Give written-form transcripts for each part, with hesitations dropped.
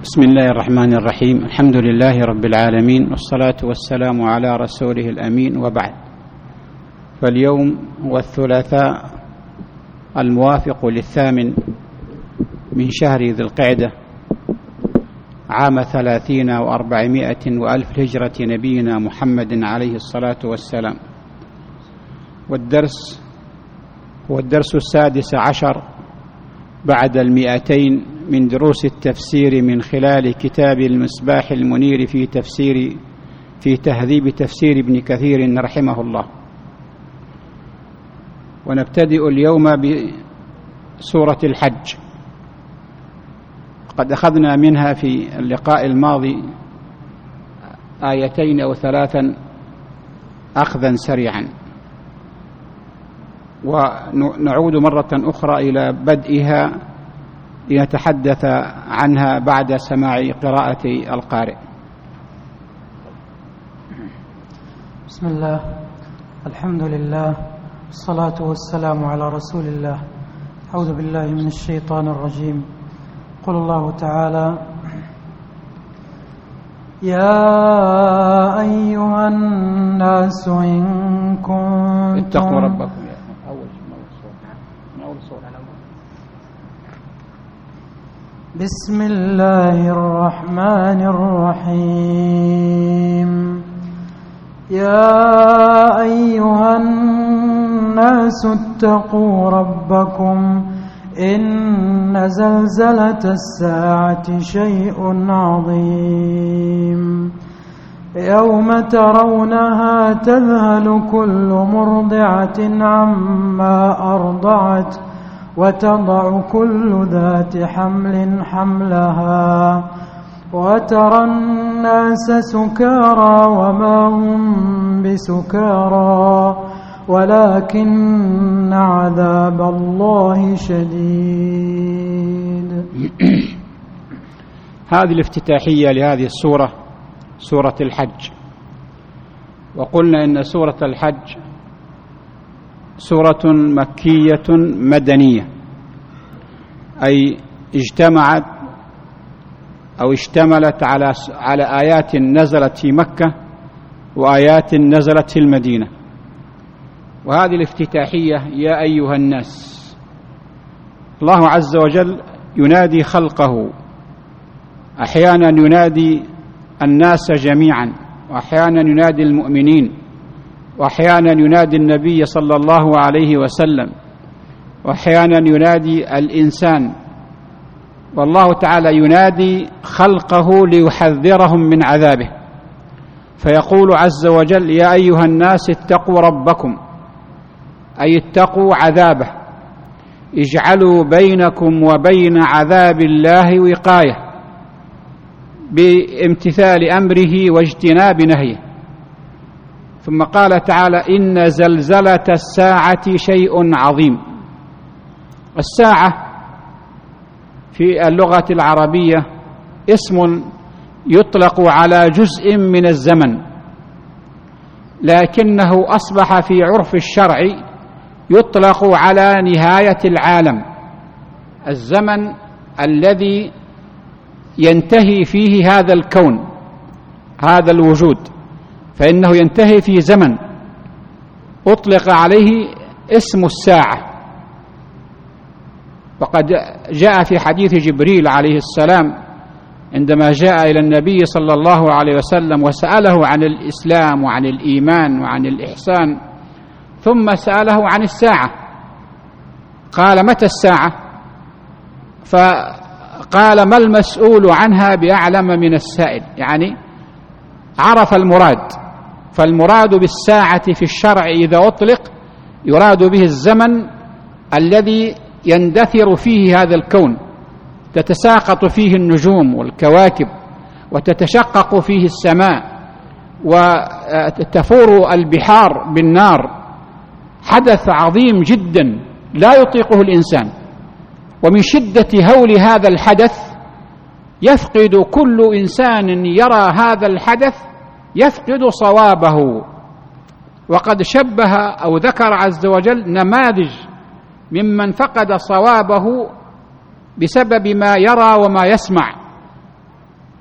بسم الله الرحمن الرحيم. الحمد لله رب العالمين، والصلاة والسلام على رسوله الأمين، وبعد. فاليوم هو الثلاثاء الموافق 8 من شهر ذي القعدة عام 30 و400 وألف هجرة نبينا محمد عليه الصلاة والسلام. والدرس هو الدرس 16 بعد 200 من دروس التفسير من خلال كتاب المصباح المنير في تهذيب تفسير ابن كثير رحمه الله. ونبتدئ اليوم بسورة الحج. قد أخذنا منها في اللقاء الماضي 2 أو 3 أخذا سريعا، ونعود مرة أخرى إلى بدئها لنتحدث عنها بعد سماع قراءة القارئ. بسم الله، الحمد لله، والصلاة والسلام على رسول الله. أعوذ بالله من الشيطان الرجيم. قل الله تعالى: يا أيها الناس إن كنتم اتقوا ربكم. بسم الله الرحمن الرحيم. يا أيها الناس اتقوا ربكم إن زلزلة الساعة شيء عظيم. يوم ترونها تذهل كل مرضعة عما أرضعت وتضع كل ذات حمل حملها وترى الناس سكارى وما هم بسكارى ولكن عذاب الله شديد. هذه الافتتاحية لهذه السورة، سورة الحج. وقلنا إن سورة الحج سورة مكية مدنية، أي اجتمعت أو اشتملت على آيات نزلت في مكة وآيات نزلت في المدينة. وهذه الافتتاحية يا أيها الناس، الله عز وجل ينادي خلقه، أحيانا ينادي الناس جميعا، وأحيانا ينادي المؤمنين، وأحيانا ينادي النبي صلى الله عليه وسلم، وأحيانا ينادي الإنسان. والله تعالى ينادي خلقه ليحذرهم من عذابه، فيقول عز وجل: يا أيها الناس اتقوا ربكم، أي اتقوا عذابه، اجعلوا بينكم وبين عذاب الله وقاية بامتثال أمره واجتناب نهيه. ثم قال تعالى: إن زلزلة الساعة شيء عظيم. الساعة في اللغة العربية اسم يطلق على جزء من الزمن، لكنه أصبح في عرف الشرع يطلق على نهاية العالم، الزمن الذي ينتهي فيه هذا الكون، هذا الوجود، فإنه ينتهي في زمن أطلق عليه اسم الساعة. وقد جاء في حديث جبريل عليه السلام عندما جاء إلى النبي صلى الله عليه وسلم وسأله عن الإسلام وعن الإيمان وعن الإحسان، ثم سأله عن الساعة، قال: متى الساعة؟ فقال: ما المسؤول عنها بأعلم من السائل. يعني عرف المراد. فالمراد بالساعة في الشرع إذا أطلق يراد به الزمن الذي يندثر فيه هذا الكون، تتساقط فيه النجوم والكواكب، وتتشقق فيه السماء، وتفور البحار بالنار. حدث عظيم جدا لا يطيقه الإنسان، ومن شدة هول هذا الحدث يفقد كل إنسان يرى هذا الحدث يفقد صوابه. وقد شبه أو ذكر عز وجل نماذج ممن فقد صوابه بسبب ما يرى وما يسمع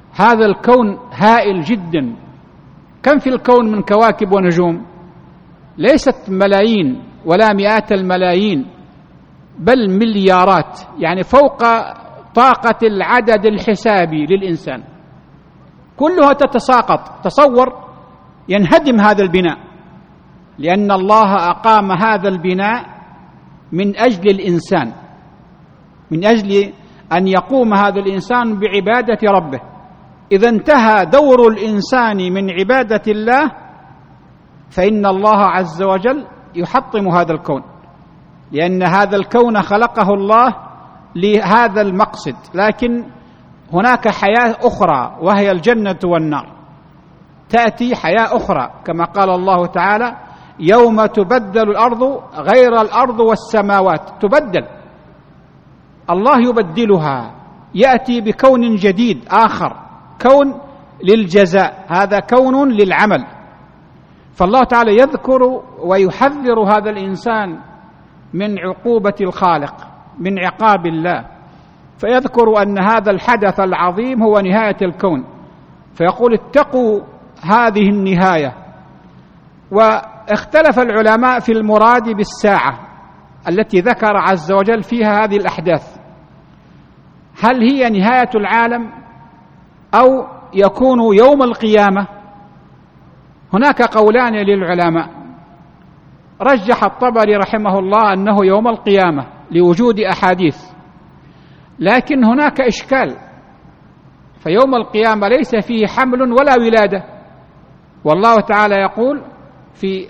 هذا الكون هائل جدا. كم في الكون من كواكب ونجوم؟ ليست ملايين ولا مئات الملايين، بل مليارات، يعني فوق طاقة العدد الحسابي للإنسان، كلها تتساقط. تصور ينهدم هذا البناء، لأن الله أقام هذا البناء من أجل الإنسان، من أجل أن يقوم هذا الإنسان بعبادة ربه. إذا انتهى دور الإنسان من عبادة الله فإن الله عز وجل يحطم هذا الكون، لأن هذا الكون خلقه الله لهذا المقصد. لكن هناك حياة أخرى وهي الجنة والنار، تأتي حياة أخرى كما قال الله تعالى: يوم تبدل الأرض غير الأرض والسماوات. تبدل، الله يبدلها، يأتي بكون جديد آخر، كون للجزاء، هذا كون للعمل. فالله تعالى يذكر ويحذر هذا الإنسان من عقوبة الخالق، من عقاب الله، فيذكر أن هذا الحدث العظيم هو نهاية الكون، فيقول: اتقوا هذه النهاية. واختلف العلماء في المراد بالساعة التي ذكر عز وجل فيها هذه الأحداث، هل هي نهاية العالم أو يكون يوم القيامة؟ هناك قولان للعلماء. رجح الطبري رحمه الله أنه يوم القيامة لوجود أحاديث، لكن هناك إشكال، فيوم القيامة ليس فيه حمل ولا ولادة، والله تعالى يقول في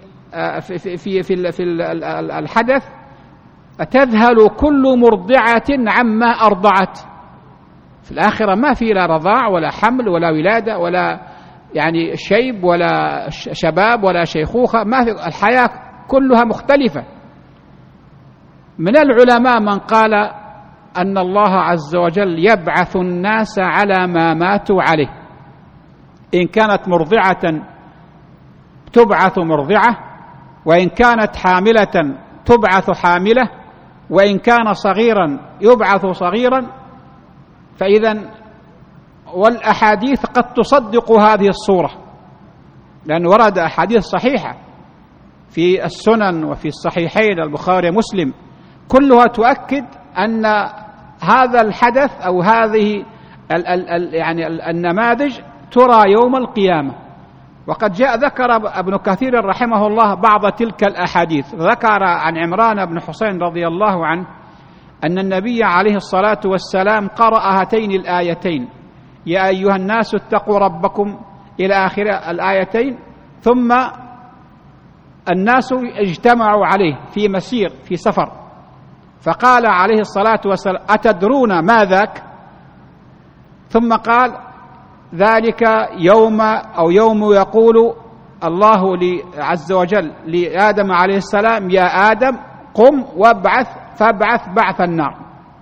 الحدث: تذهل كل مرضعة عما أرضعت. في الآخرة ما في لا رضاع ولا حمل ولا ولادة ولا يعني شيب ولا شباب ولا شيخوخة، ما في، الحياة كلها مختلفة. من العلماء من قال أن الله عز وجل يبعث الناس على ما ماتوا عليه، إن كانت مرضعة تبعث مرضعة، وإن كانت حاملة تبعث حاملة، وإن كان صغيرا يبعث صغيرا. فإذا والأحاديث قد تصدق هذه الصورة، لأن ورد أحاديث صحيحة في السنن وفي الصحيحين البخاري ومسلم، كلها تؤكد أن هذا الحدث أو هذه يعني النماذج ترى يوم القيامة. وقد ذكر ابن كثير رحمه الله بعض تلك الأحاديث، ذكر عن عمران بن حسين رضي الله عنه أن النبي عليه الصلاة والسلام قرأ هاتين الآيتين: يا أيها الناس اتقوا ربكم إلى آخر الآيتين، ثم الناس اجتمعوا عليه في مسير في سفر، فقال عليه الصلاة والسلام: أتدرون ما ذاك؟ ثم قال: ذلك يوم يقول الله عز وجل لآدم عليه السلام: يا آدم قم فابعث بعث النار.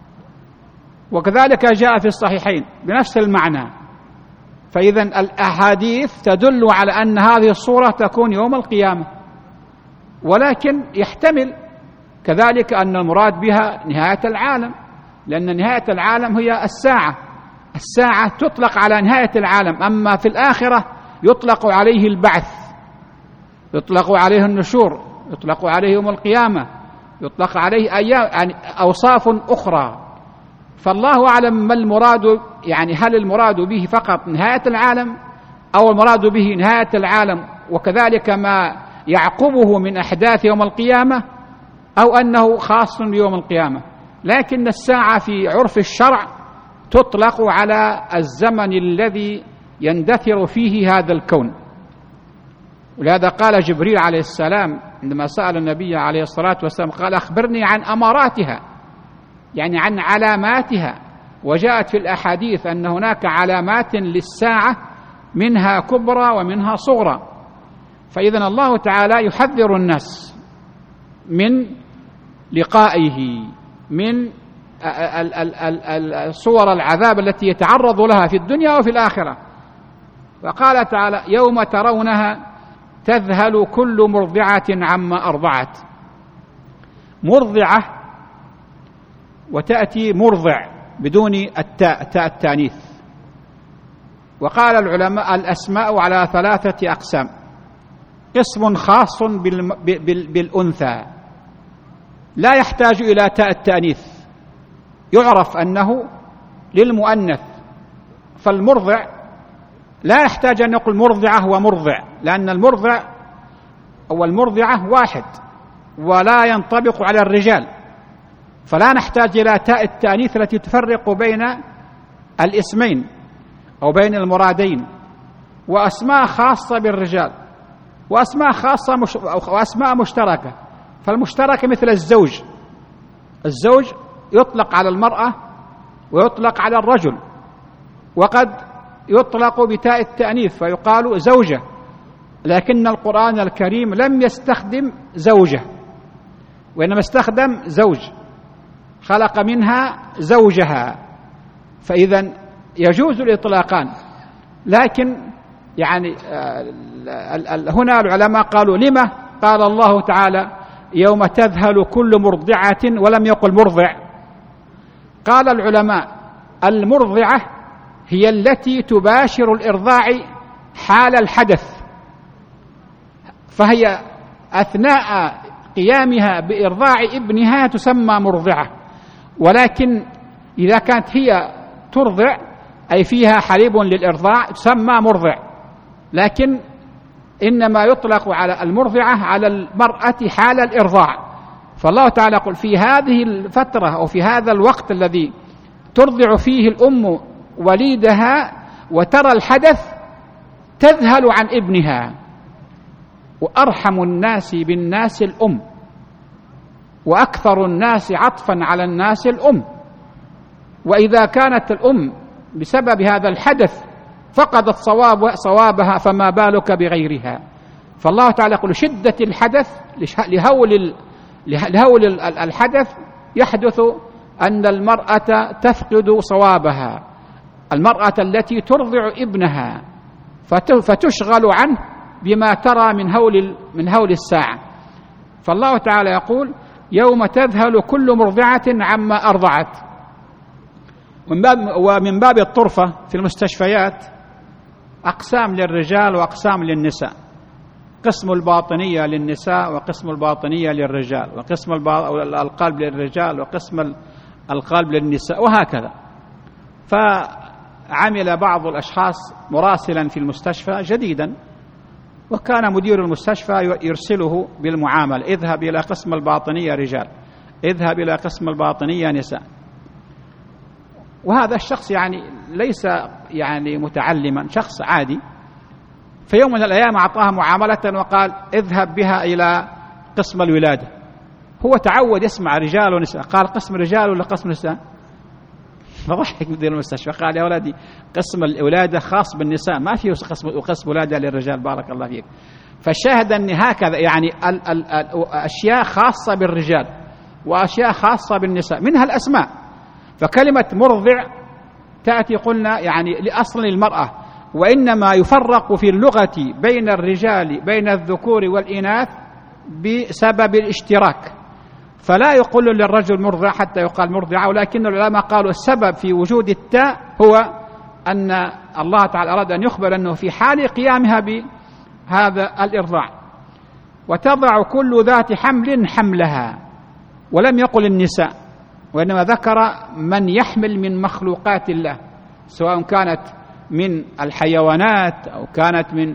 وكذلك جاء في الصحيحين بنفس المعنى. فإذا الأحاديث تدل على أن هذه الصورة تكون يوم القيامة، ولكن يحتمل كذلك أن المراد بها نهاية العالم، لأن نهاية العالم هي الساعة تطلق على نهاية العالم، أما في الآخرة يطلق عليه البعث، يطلق عليه النشور، يطلق عليه يوم القيامة، يطلق عليه أيام، يعني أوصاف أخرى. فالله أعلم ما المراد، يعني هل المراد به فقط نهاية العالم، أو المراد به نهاية العالم وكذلك ما يعقبه من أحداث يوم القيامة، أو أنه خاص بيوم القيامة. لكن الساعة في عرف الشرع تطلق على الزمن الذي يندثر فيه هذا الكون. ولهذا قال جبريل عليه السلام عندما سأل النبي عليه الصلاة والسلام، قال: أخبرني عن أماراتها، يعني عن علاماتها. وجاءت في الأحاديث أن هناك علامات للساعة، منها كبرى ومنها صغرى. فإذن الله تعالى يحذر الناس من لقائه، من صور العذاب التي يتعرض لها في الدنيا وفي الآخرة. فقال تعالى: يوم ترونها تذهل كل مرضعة عما أرضعت. مرضعة، وتأتي مرضع بدون التاء، تاء التانيث، وقال العلماء الأسماء على 3 أقسام: قسم خاص بالأنثى لا يحتاج إلى تاء التأنيث، يعرف أنه للمؤنث، فالمرضع لا يحتاج أن يقول مرضعة ومرضع، لأن المرضع أو المرضعة واحد ولا ينطبق على الرجال، فلا نحتاج إلى تاء التأنيث التي تفرق بين الاسمين أو بين المرادين. وأسماء خاصة بالرجال وأسماء خاصة وأسماء مشتركة. فالمشترك مثل الزوج، الزوج يطلق على المرأة ويطلق على الرجل، وقد يطلق بتاء التأنيث فيقال زوجة، لكن القرآن الكريم لم يستخدم زوجة وإنما استخدم زوج، خلق منها زوجها، فإذا يجوز الإطلاقان. لكن يعني هنا العلماء قالوا لما قال الله تعالى يوم تذهل كل مرضعة ولم يقل مرضع؟ قال العلماء المرضعة هي التي تباشر الإرضاع حال الحدث، فهي أثناء قيامها بإرضاع ابنها تسمى مرضعة، ولكن إذا كانت هي ترضع أي فيها حليب للإرضاع تسمى مرضع. لكن إنما يطلق على المرضعة على المرأة حال الإرضاع. فالله تعالى يقول في هذه الفترة أو في هذا الوقت الذي ترضع فيه الأم وليدها وترى الحدث تذهل عن ابنها. وأرحم الناس بالناس الأم، وأكثر الناس عطفا على الناس الأم، وإذا كانت الأم بسبب هذا الحدث فقدت صوابها فما بالك بغيرها. فالله تعالى يقول شدة الحدث لهول الحدث يحدث أن المرأة تفقد صوابها، المرأة التي ترضع ابنها فتشغل عنه بما ترى من هول الساعة. فالله تعالى يقول يوم تذهل كل مرضعة عما أرضعت. ومن باب الطرفة في المستشفيات أقسام للرجال وأقسام للنساء، قسم الباطنية للنساء وقسم الباطنية للرجال، وقسم القلب للرجال وقسم القلب للنساء، وهكذا. فعمل بعض الأشخاص مراسلا في المستشفى جديدا، وكان مدير المستشفى يرسله بالمعاملة: اذهب إلى قسم الباطنية رجال، اذهب إلى قسم الباطنية نساء. وهذا الشخص يعني ليس يعني متعلما، شخص عادي. في يوم من الأيام أعطاها معاملة وقال اذهب بها إلى قسم الولادة. هو تعود يسمع رجال ونساء، قال قسم رجال ولا قسم نساء؟ فضحك مدير المستشفى قال يا ولدي قسم الولادة خاص بالنساء، ما فيه قسم ولادة للرجال، بارك الله فيك. فالشاهد أن هكذا يعني أشياء خاصة بالرجال وأشياء خاصة بالنساء، منها الأسماء. فكلمة مرضع تأتي قلنا يعني لأصل المرأة، وإنما يفرق في اللغة بين الرجال بين الذكور والإناث بسبب الاشتراك، فلا يقول للرجل مرضع حتى يقال مرضعة. ولكن العلماء قالوا السبب في وجود التاء هو أن الله تعالى أراد أن يخبر أنه في حال قيامها بهذا الإرضاع. وتضع كل ذات حمل حملها، ولم يقل النساء، وإنما ذكر من يحمل من مخلوقات الله، سواء كانت من الحيوانات أو كانت من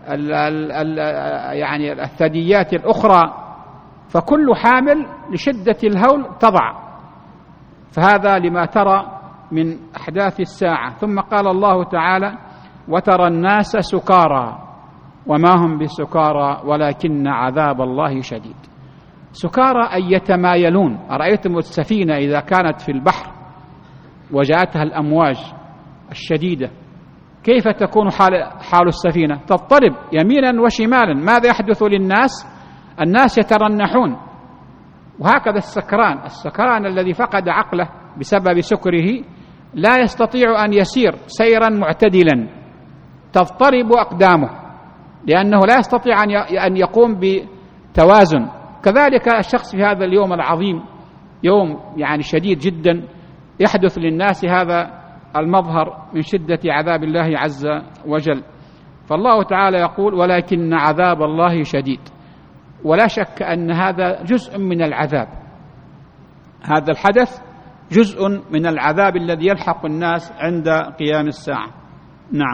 يعني الثدييات الأخرى، فكل حامل لشدة الهول تضع. فهذا لما ترى من أحداث الساعة. ثم قال الله تعالى وترى الناس سكارى وما هم بسكارى ولكن عذاب الله شديد. سكارى أي يتمايلون. أرأيتم السفينة إذا كانت في البحر وجاءتها الأمواج الشديدة كيف تكون حال السفينة؟ تضطرب يمينا وشمالا. ماذا يحدث للناس؟ الناس يترنحون. وهكذا السكران الذي فقد عقله بسبب سكره لا يستطيع أن يسير سيرا معتدلا، تضطرب أقدامه لأنه لا يستطيع أن يقوم بتوازن. كذلك الشخص في هذا اليوم العظيم، يوم يعني شديد جدا، يحدث للناس هذا المظهر من شدة عذاب الله عز وجل. فالله تعالى يقول: ولكن عذاب الله شديد. ولا شك أن هذا جزء من العذاب، هذا الحدث جزء من العذاب الذي يلحق الناس عند قيام الساعة. نعم.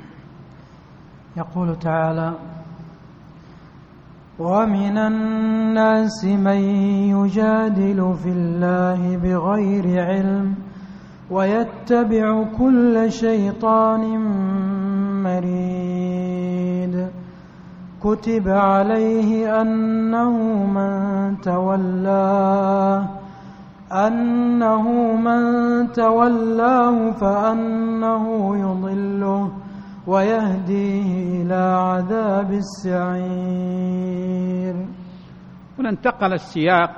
يقول تعالى: ومن الناس من يجادل في الله بغير علم ويتبع كل شيطان مريد كتب عليه أنه من تولاه فأنه يضله ويهديه إلى عذاب السعير. وننتقل السياق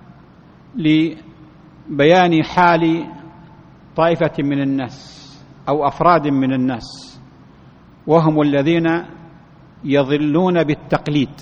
لبيان حال طائفة من الناس أو أفراد من الناس، وهم الذين يضلون بالتقليد.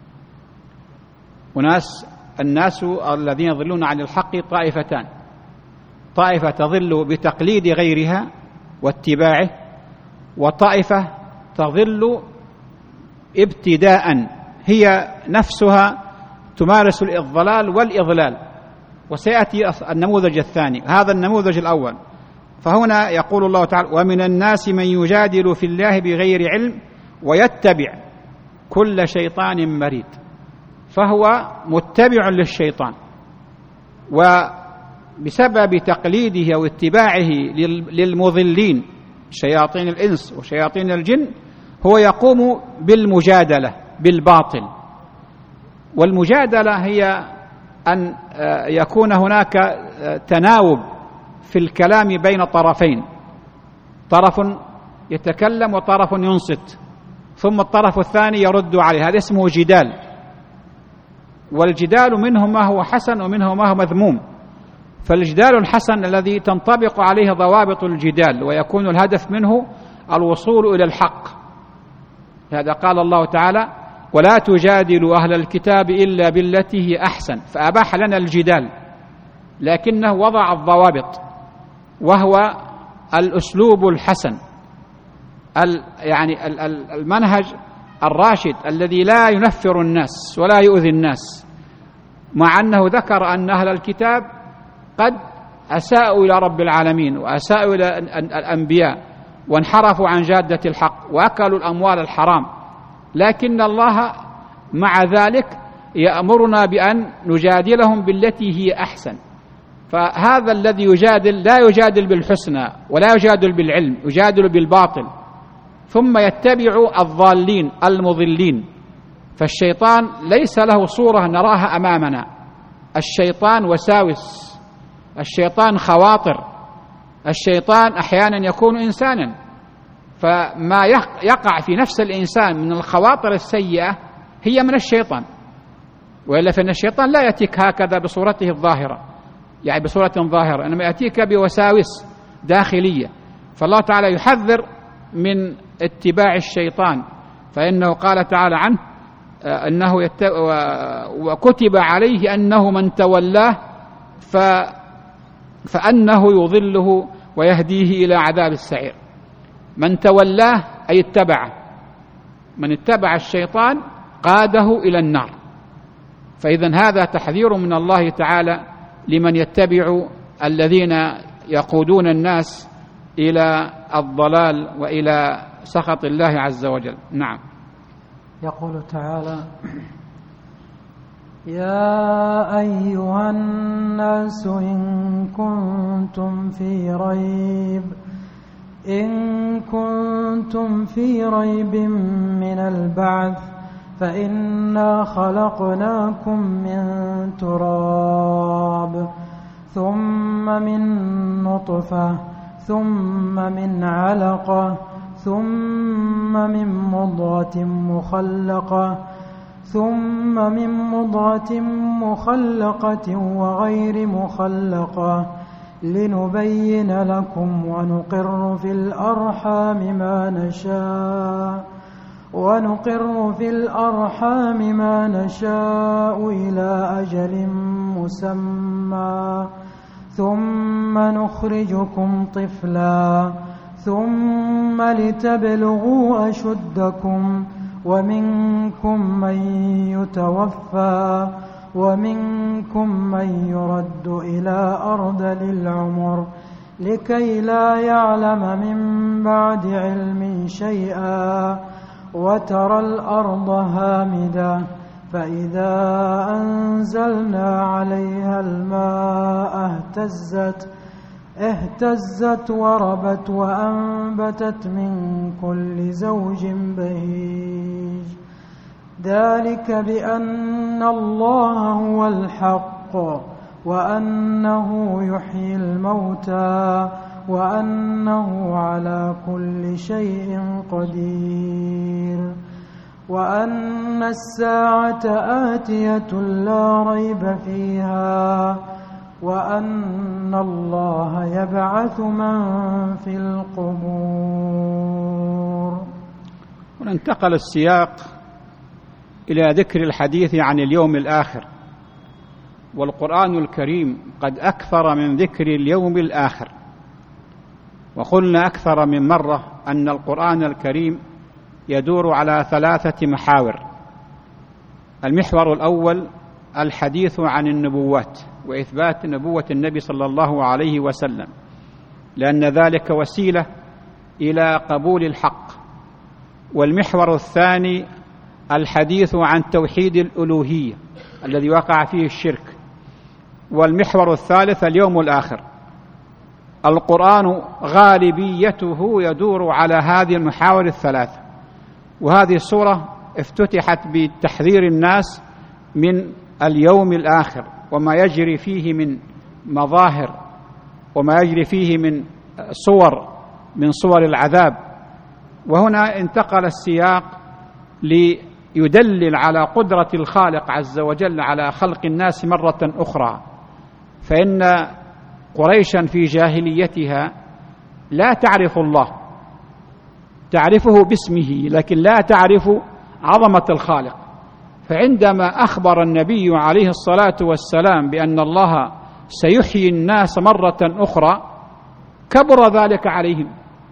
الناس الذين يضلون عن الحق طائفتان: طائفة تضل بتقليد غيرها واتباعه، وطائفة تضل ابتداء هي نفسها تمارس الضلال والإضلال. وسيأتي النموذج الثاني، هذا النموذج الأول. فهنا يقول الله تعالى: ومن الناس من يجادل في الله بغير علم ويتبع كل شيطان مريد. فهو متبع للشيطان، وبسبب تقليده واتباعه للمضلين شياطين الإنس وشياطين الجن هو يقوم بالمجادلة بالباطل. والمجادلة هي أن يكون هناك تناوب في الكلام بين طرفين، طرف يتكلم وطرف ينصت، ثم الطرف الثاني يرد عليه. هذا اسمه جدال. والجدال منه ما هو حسن ومنه ما هو مذموم. فالجدال الحسن الذي تنطبق عليه ضوابط الجدال ويكون الهدف منه الوصول إلى الحق. هذا قال الله تعالى: ولا تجادلوا أهل الكتاب إلا بالتي هي أحسن. فأباح لنا الجدال، لكنه وضع الضوابط، وهو الأسلوب الحسن، يعني المنهج الراشد الذي لا ينفر الناس ولا يؤذي الناس، مع أنه ذكر أن أهل الكتاب قد أساءوا إلى رب العالمين وأساءوا إلى الأنبياء وانحرفوا عن جادة الحق وأكلوا الأموال الحرام، لكن الله مع ذلك يأمرنا بأن نجادلهم بالتي هي أحسن. فهذا الذي يجادل لا يجادل بالحسنى ولا يجادل بالعلم، يجادل بالباطل، ثم يتبع الضالين المضلين. فالشيطان ليس له صورة نراها أمامنا، الشيطان وساوس، الشيطان خواطر، الشيطان أحيانا يكون إنسانا. فما يقع في نفس الإنسان من الخواطر السيئة هي من الشيطان، وإلا فإن الشيطان لا يأتيك هكذا بصورته الظاهرة، يعني بصورة ظاهرة، إنما يأتيك بوساوس داخلية. فالله تعالى يحذر من اتباع الشيطان، فإنه قال تعالى عنه أنه وكتب عليه أنه من تولاه فأنه يضله ويهديه إلى عذاب السعير. من تولاه أي اتبعه، من اتبع الشيطان قاده إلى النار. فإذن هذا تحذير من الله تعالى لمن يتبع الذين يقودون الناس إلى الضلال وإلى سخط الله عز وجل. نعم. يقول تعالى: يا أيها الناس إن كنتم في ريب من البعث فإنا خلقناكم من تراب ثم من نطفة ثم من علقة ثم من مضغة مخلقة وغير مخلقة لنبين لكم ونقر في الأرحام ما نشاء إلى أجل مسمى ثم نخرجكم طفلا ثم لتبلغوا أشدكم ومنكم من يتوفى ومنكم من يرد إلى أرذل العمر لكي لا يعلم من بعد علم شيئا وترى الأرض هامدة فإذا أنزلنا عليها الماء اهتزت وربت وأنبتت من كل زوج بهيج ذلك بأن الله هو الحق وأنه يحيي الموتى وأنه على كل شيء قدير وأن الساعة آتية لا ريب فيها وأن الله يبعث من في القبور. وننتقل السياق إلى ذكر الحديث عن اليوم الآخر، والقرآن الكريم قد أكثر من ذكر اليوم الآخر، وقلنا أكثر من مرة أن القرآن الكريم يدور على 3 محاور. المحور الأول الحديث عن النبوات وإثبات نبوة النبي صلى الله عليه وسلم، لأن ذلك وسيلة إلى قبول الحق. والمحور الثاني الحديث عن توحيد الألوهية الذي وقع فيه الشرك. والمحور الثالث اليوم الآخر. القرآن غالبيته يدور على هذه المحاور ال3، وهذه السورة افتتحت بتحذير الناس من اليوم الآخر وما يجري فيه من مظاهر وما يجري فيه من صور العذاب. وهنا انتقل السياق ليدلل على قدرة الخالق عز وجل على خلق الناس مرة أخرى، فإن قريشا في جاهليتها لا تعرف الله، تعرفه باسمه لكن لا تعرف عظمة الخالق. فعندما أخبر النبي عليه الصلاة والسلام بأن الله سيحيي الناس مرة أخرى كبر ذلك عليهم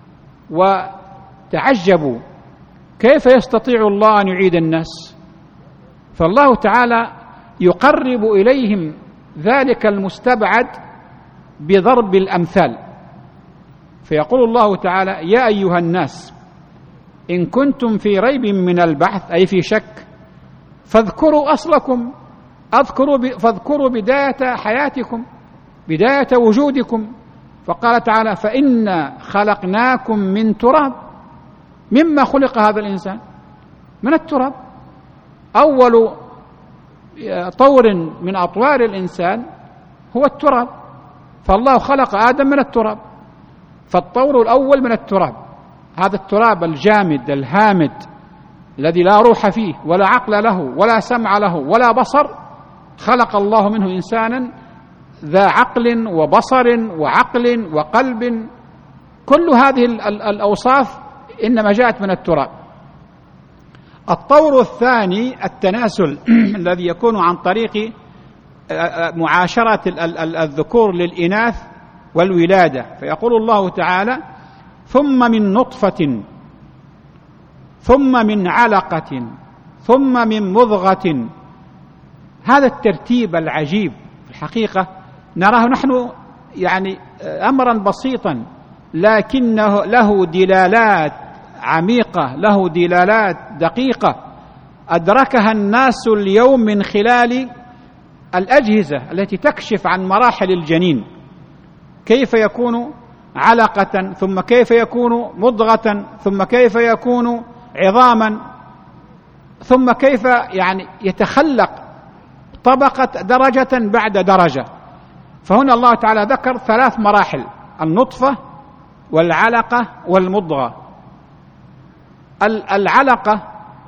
وتعجبوا، كيف يستطيع الله أن يعيد الناس؟ فالله تعالى يقرب إليهم ذلك المستبعد بضرب الأمثال، فيقول الله تعالى: يا أيها الناس إن كنتم في ريب من البعث، أي في شك، فاذكروا أصلكم، فاذكروا بداية حياتكم، بداية وجودكم. فقال تعالى: فإنا خلقناكم من تراب. مما خلق هذا الإنسان؟ من التراب. أول طور من أطوار الإنسان هو التراب، فالله خلق آدم من التراب، فالطور الأول من التراب، هذا التراب الجامد الهامد الذي لا روح فيه ولا عقل له ولا سمع له ولا بصر، خلق الله منه إنسانا ذا عقل وبصر وعقل وقلب. كل هذه الأوصاف إنما جاءت من التراب. الطور الثاني التناسل الذي يكون عن طريق معاشرة الذكور للإناث والولادة، فيقول الله تعالى: ثم من نطفة ثم من علقة ثم من مضغة. هذا الترتيب العجيب في الحقيقة نراه نحن يعني أمرا بسيطا، لكنه له دلالات عميقة، له دلالات دقيقة أدركها الناس اليوم من خلال الأجهزة التي تكشف عن مراحل الجنين، كيف يكون علقة، ثم كيف يكون مضغة، ثم كيف يكون عظاما، ثم كيف يعني يتخلق طبقة درجة بعد درجة. فهنا الله تعالى ذكر 3 مراحل: النطفة والعلقة والمضغة. العلقة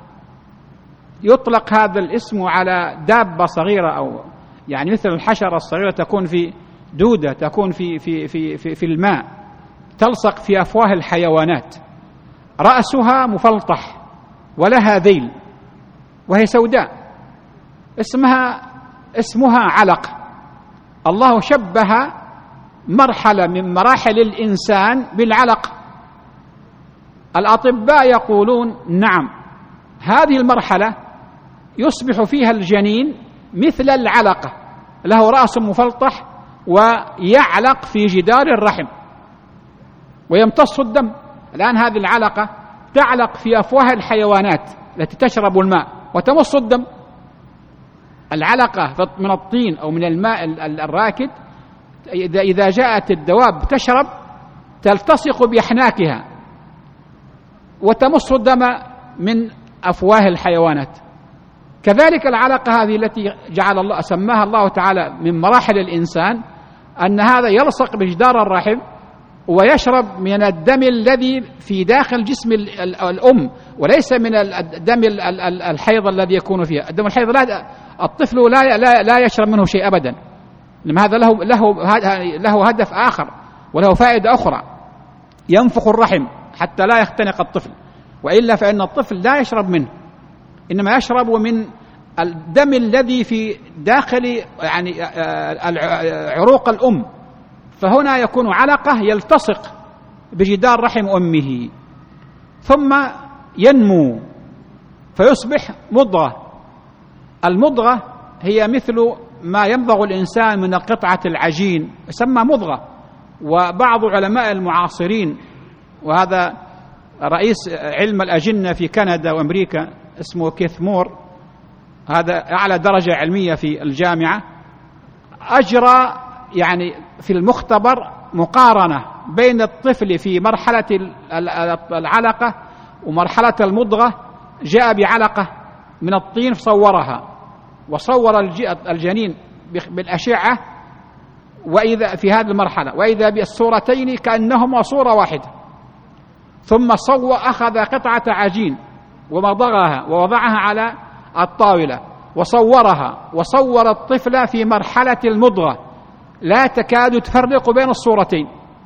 يطلق هذا الاسم على دابة صغيرة، أو يعني مثل الحشرة الصغيرة تكون في دودة، تكون في الماء، تلصق في أفواه الحيوانات، رأسها مفلطح ولها ذيل وهي سوداء، اسمها علقة. الله شبه مرحلة من مراحل الإنسان بالعلقة. الأطباء يقولون نعم، هذه المرحلة يصبح فيها الجنين مثل العلقة، له رأس مفلطح ويعلق في جدار الرحم ويمتص الدم. الآن هذه العلقة تعلق في أفواه الحيوانات التي تشرب الماء وتمص الدم. العلقة من الطين أو من الماء الراكد إذا جاءت الدواب تشرب تلتصق بأحناكها وتمص الدم من أفواه الحيوانات. كذلك العلقة هذه التي سماها الله تعالى من مراحل الإنسان، أن هذا يلصق بجدار الرحم ويشرب من الدم الذي في داخل جسم الأم، وليس من الدم الحيض الذي يكون فيها. الدم الحيض الطفل لا يشرب منه شيء أبدا، لما هذا له هدف آخر وله فائدة أخرى، ينفخ الرحم حتى لا يختنق الطفل، وإلا فإن الطفل لا يشرب منه، إنما يشرب من الدم الذي في داخل عروق الأم. فهنا يكون علقة يلتصق بجدار رحم أمه، ثم ينمو فيصبح مضغة. المضغة هي مثل ما يمضغ الإنسان من قطعة العجين، يسمى مضغة. وبعض علماء المعاصرين، وهذا رئيس علم الأجنة في كندا وأمريكا اسمه كيث مور، هذا أعلى درجة علمية في الجامعة، أجرى في المختبر مقارنة بين الطفل في مرحلة العلقة ومرحلة المضغة. جاء بعلقة من الطين صورها، وصور الجنين بالأشعة، وإذا في هذه المرحلة وإذا بالصورتين كأنهما صورة واحدة. ثم أخذ قطعة عجين ومضغها ووضعها على الطاولة وصورها، وصور الطفل في مرحلة المضغة لا تكاد تفرق بين الصورتين.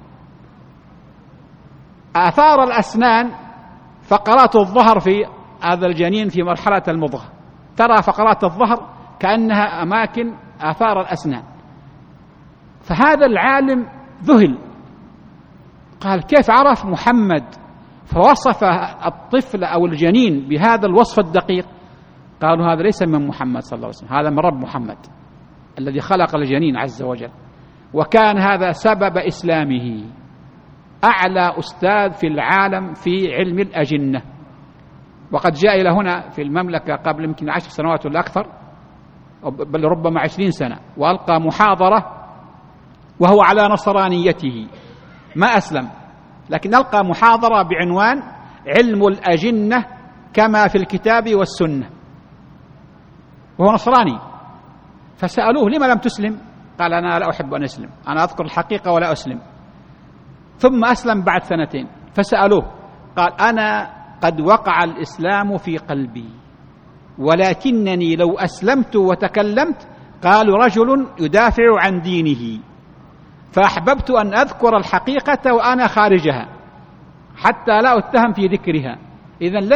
آثار الأسنان، فقرات الظهر في هذا الجنين في مرحلة المضغة، ترى فقرات الظهر كأنها أماكن آثار الأسنان. فهذا العالم ذهل، قال كيف عرف محمد فوصف الطفل أو الجنين بهذا الوصف الدقيق؟ قالوا هذا ليس من محمد صلى الله عليه وسلم، هذا من رب محمد الذي خلق الجنين عز وجل. وكان هذا سبب إسلامه. أعلى أستاذ في العالم في علم الأجنة، وقد جاء إلى هنا في المملكة قبل يمكن 10 سنوات ولا أكثر، بل ربما 20 سنة، وألقى محاضرة وهو على نصرانيته، ما أسلم، لكن ألقى محاضرة بعنوان علم الأجنة كما في الكتاب والسنة، وهو نصراني. فسألوه لما لم تسلم؟ قال أنا لا أحب أن أسلم، أنا أذكر الحقيقة ولا أسلم. ثم أسلم بعد 2 سنين، فسألوه قال أنا قد وقع الإسلام في قلبي، ولكنني لو أسلمت وتكلمت قالوا رجل يدافع عن دينه، فأحببت أن أذكر الحقيقة وأنا خارجها حتى لا أتهم في ذكرها. إذن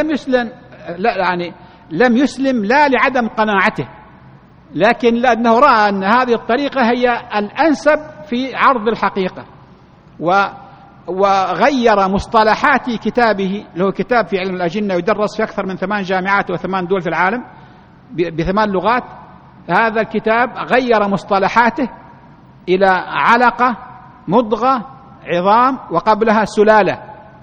لم يسلم لا لعدم قناعته، لكن لأنه رأى أن هذه الطريقة هي الأنسب في عرض الحقيقة، وغير مصطلحات كتابه، له كتاب في علم الأجنة يدرس في أكثر من 8 جامعات و8 دول في العالم ب8 لغات. هذا الكتاب غير مصطلحاته إلى علقة، مضغة، عظام، وقبلها سلالة.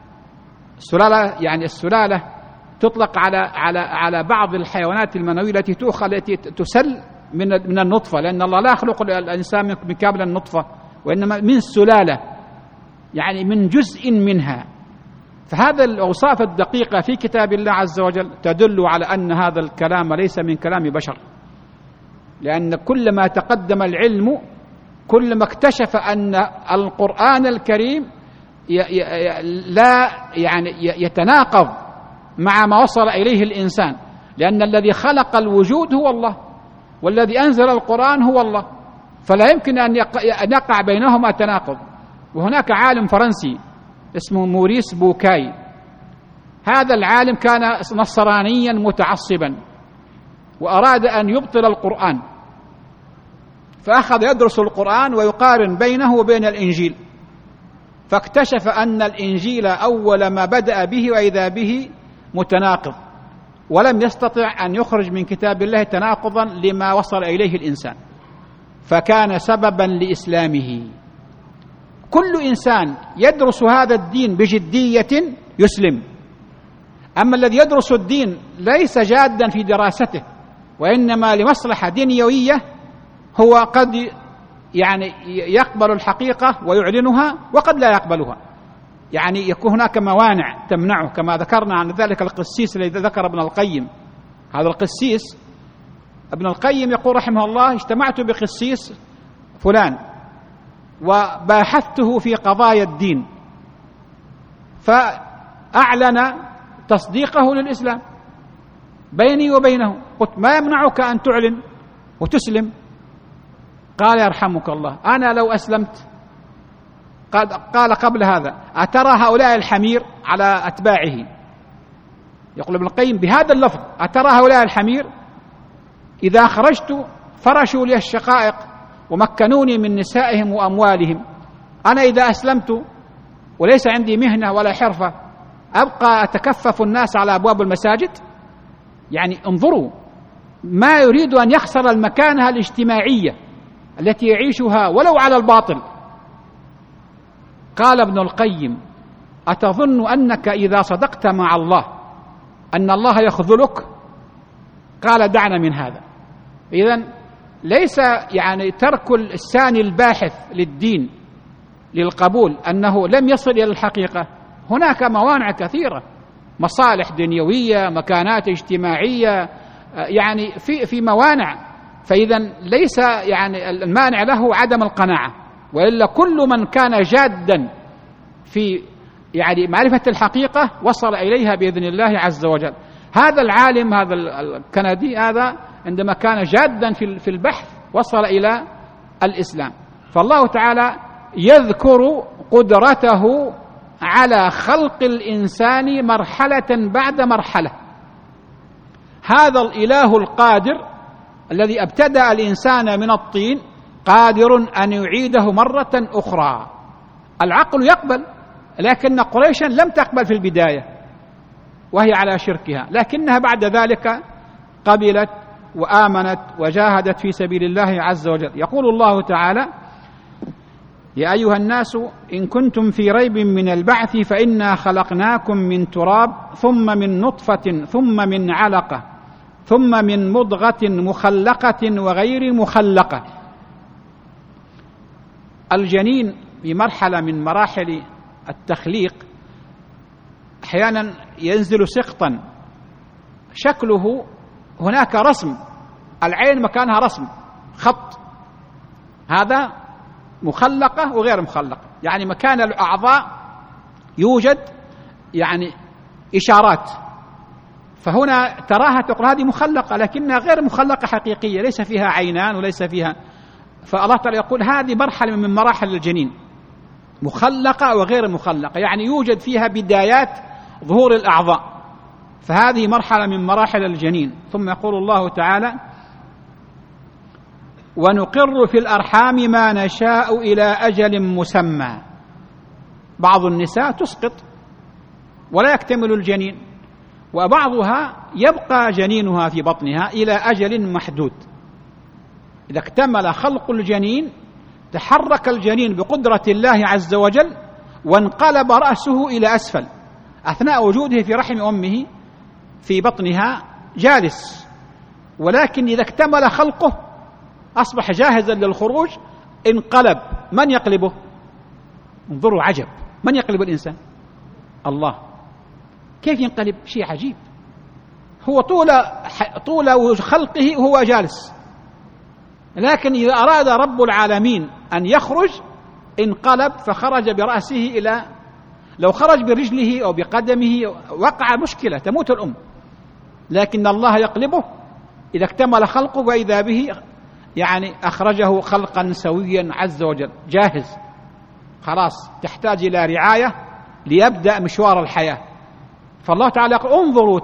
السلالة تطلق على بعض الحيوانات المنوية التي تؤخذ، التي تسل من النطفة، لأن الله لا يخلق الإنسان من كامل النطفة، وإنما من سلالة، من جزء منها. فهذا الأوصاف الدقيقة في كتاب الله عز وجل تدل على أن هذا الكلام ليس من كلام بشر، لأن كلما تقدم العلم كلما اكتشف أن القرآن الكريم لا يتناقض مع ما وصل إليه الإنسان، لأن الذي خلق الوجود هو الله، والذي أنزل القرآن هو الله، فلا يمكن أن يقع بينهما تناقض. وهناك عالم فرنسي اسمه موريس بوكاي، هذا العالم كان نصرانيا متعصبا وأراد أن يبطل القرآن، فأخذ يدرس القرآن ويقارن بينه وبين الإنجيل، فاكتشف أن الإنجيل أول ما بدأ به وإذا به متناقض، ولم يستطع أن يخرج من كتاب الله تناقضا لما وصل إليه الإنسان، فكان سببا لإسلامه. كل إنسان يدرس هذا الدين بجدية يسلم، أما الذي يدرس الدين ليس جادا في دراسته وإنما لمصلحة دنيوية، هو قد يقبل الحقيقة ويعلنها وقد لا يقبلها، يكون هناك موانع تمنعه، كما ذكرنا عن ذلك القسيس الذي ذكر ابن القيم. هذا القسيس ابن القيم يقول رحمه الله: اجتمعت بقسيس فلان وباحثته في قضايا الدين، فأعلن تصديقه للإسلام بيني وبينه. قلت: ما يمنعك أن تعلن وتسلم؟ قال: يرحمك الله، أنا لو أسلمت، قال قبل هذا: أترى هؤلاء الحمير على أتباعه، يقول ابن القيم بهذا اللفظ: أترى هؤلاء الحمير إذا خرجت فرشوا لي الشقائق ومكنوني من نسائهم وأموالهم، أنا إذا أسلمت وليس عندي مهنة ولا حرفة أبقى أتكفف الناس على أبواب المساجد؟ انظروا، ما يريد أن يخسر المكانة الاجتماعية التي يعيشها ولو على الباطل. قال ابن القيم: أتظن أنك إذا صدقت مع الله أن الله يخذلك؟ قال: دعنا من هذا. إذن ليس ترك الثاني الباحث للدين للقبول أنه لم يصل إلى الحقيقة، هناك موانع كثيرة، مصالح دنيوية، مكانات اجتماعية، في موانع، فإذا ليس المانع له عدم القناعة، وإلا كل من كان جادا في معرفة الحقيقة وصل إليها بإذن الله عز وجل. هذا العالم، هذا الكندي، هذا عندما كان جادا في البحث وصل إلى الإسلام. فالله تعالى يذكر قدرته على خلق الإنسان مرحلة بعد مرحلة. هذا الإله القادر الذي ابتدأ الإنسان من الطين قادر أن يعيده مرة أخرى. العقل يقبل، لكن قريشا لم تقبل في البداية وهي على شركها، لكنها بعد ذلك قبلت وآمنت وجاهدت في سبيل الله عز وجل. يقول الله تعالى: يا أيها الناس إن كنتم في ريب من البعث فإنا خلقناكم من تراب ثم من نطفة ثم من علقة ثم من مضغة مخلقة وغير مخلقة. الجنين في مرحلة من مراحل التخليق أحيانا ينزل سقطا، شكله هناك رسم، العين مكانها رسم خط، هذا مخلقة وغير مخلقة، مكان الأعضاء يوجد إشارات، فهنا تراها تقول هذه مخلقة لكنها غير مخلقة حقيقية، ليس فيها عينان وليس فيها. فالله تعالى يقول هذه مرحلة من مراحل الجنين، مخلقة وغير مخلقة، يوجد فيها بدايات ظهور الأعضاء، فهذه مرحلة من مراحل الجنين. ثم يقول الله تعالى: ونقر في الأرحام ما نشاء إلى أجل مسمى. بعض النساء تسقط ولا يكتمل الجنين، وبعضها يبقى جنينها في بطنها إلى أجل محدود. إذا اكتمل خلق الجنين تحرك الجنين بقدرة الله عز وجل وانقلب رأسه إلى أسفل أثناء وجوده في رحم أمه في بطنها جالس، ولكن إذا اكتمل خلقه أصبح جاهزا للخروج انقلب. من يقلبه؟ انظروا عجب، من يقلب الإنسان؟ الله. كيف ينقلب؟ شيء عجيب. هو طول خلقه وهو جالس، لكن إذا أراد رب العالمين أن يخرج انقلب فخرج برأسه لو خرج برجله أو بقدمه وقع مشكلة، تموت الأم، لكن الله يقلبه إذا اكتمل خلقه وإذا به أخرجه خلقا سويا عز وجل جاهز، خلاص تحتاج إلى رعاية ليبدأ مشوار الحياة. فالله تعالى يقول: انظروا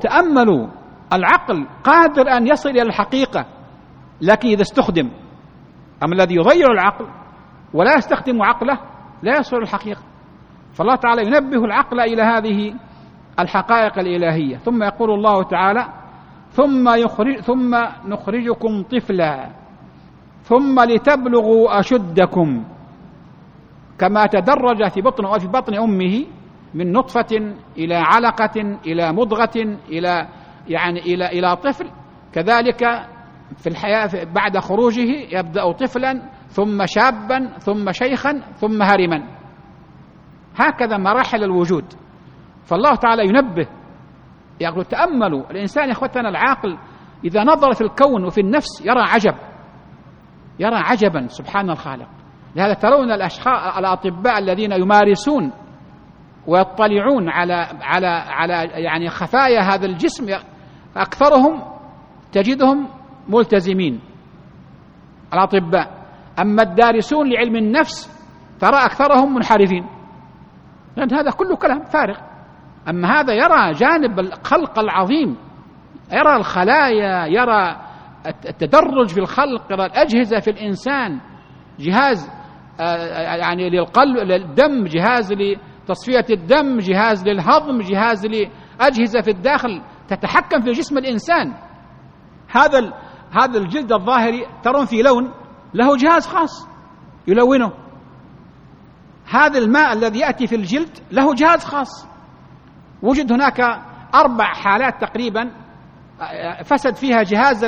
أما الذي يغير العقل ولا يستخدم عقله لا يصل الحقيقة. فالله تعالى ينبه العقل إلى هذه الحقائق الإلهية. ثم يقول الله تعالى ثم نخرجكم طفلا ثم لتبلغوا أشدكم، كما تدرج في بطن أمه من نطفة إلى علقة إلى مضغة إلى طفل، كذلك في الحياة بعد خروجه يبدأ طفلا ثم شابا ثم شيخا ثم هرما، هكذا مراحل الوجود. فالله تعالى ينبه، يقول تأملوا. الإنسان يا إخوتنا العاقل إذا نظر في الكون وفي النفس يرى عجبا سبحان الخالق. لهذا ترون الأطباء الذين يمارسون ويطلعون على يعني خفايا هذا الجسم، أكثرهم تجدهم ملتزمين الأطباء. أما الدارسون لعلم النفس ترى أكثرهم منحرفين، لأن هذا كله كلام فارغ. أما هذا يرى جانب الخلق العظيم، يرى الخلايا، يرى التدرج في الخلق، يرى الأجهزة في الإنسان، جهاز يعني للقلب للدم، جهاز لتصفية الدم، جهاز للهضم، جهاز لأجهزة في الداخل تتحكم في جسم الإنسان. هذا الجلد الظاهري ترون في لون له جهاز خاص يلونه. هذا الماء الذي يأتي في الجلد له جهاز خاص. وجد هناك 4 حالات تقريبا فسد فيها جهاز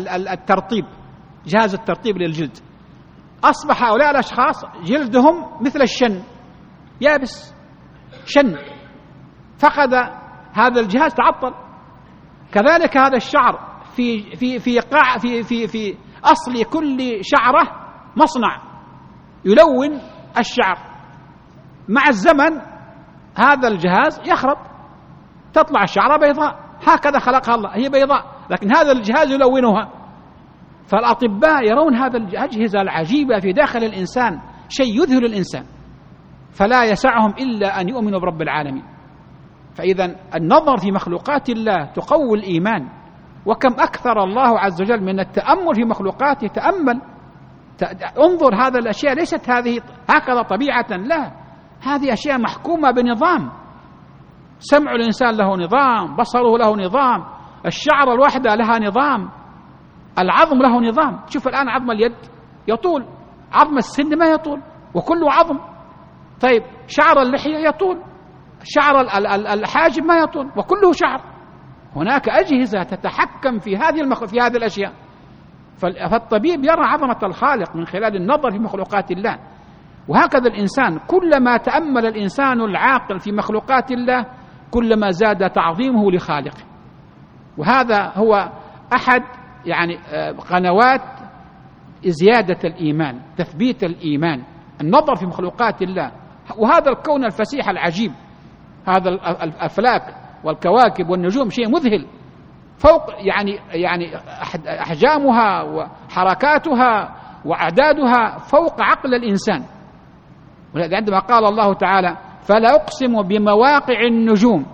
الترطيب للجلد. أصبح هؤلاء الأشخاص جلدهم مثل الشن، يابس شن، فقد هذا الجهاز، تعطل. كذلك هذا الشعر في أصل كل شعرة مصنع يلون الشعر. مع الزمن هذا الجهاز يخرب، تطلع الشعرة بيضاء، هكذا خلقها الله، هي بيضاء، لكن هذا الجهاز يلونها. فالأطباء يرون هذا الأجهزة العجيبة في داخل الإنسان شيء يذهل الإنسان، فلا يسعهم إلا أن يؤمنوا برب العالمين. فإذا النظر في مخلوقات الله تقوي الإيمان. وكم أكثر الله عز وجل من التأمل في مخلوقاته. تأمل، انظر، هذا الأشياء ليست هذه هكذا طبيعة، لا، هذه أشياء محكومة بنظام. سمع الإنسان له نظام، بصره له نظام، الشعر الواحدة لها نظام، العظم له نظام. شوف الآن عظم اليد يطول، عظم السن ما يطول وكله عظم. طيب شعر اللحية يطول، شعر الحاجب ما يطول وكله شعر. هناك أجهزة تتحكم في هذه الأشياء. فالطبيب يرى عظمة الخالق من خلال النظر في مخلوقات الله. وهكذا الإنسان، كلما تأمل الإنسان العاقل في مخلوقات الله كلما زاد تعظيمه لخالقه. وهذا هو أحد يعني قنوات زيادة الإيمان، تثبيت الإيمان، النظر في مخلوقات الله. وهذا الكون الفسيح العجيب، هذا الأفلاك والكواكب والنجوم شيء مذهل، فوق يعني أحجامها وحركاتها وأعدادها فوق عقل الإنسان. ولذا عندما قال الله تعالى فلا أقسم بمواقع النجوم،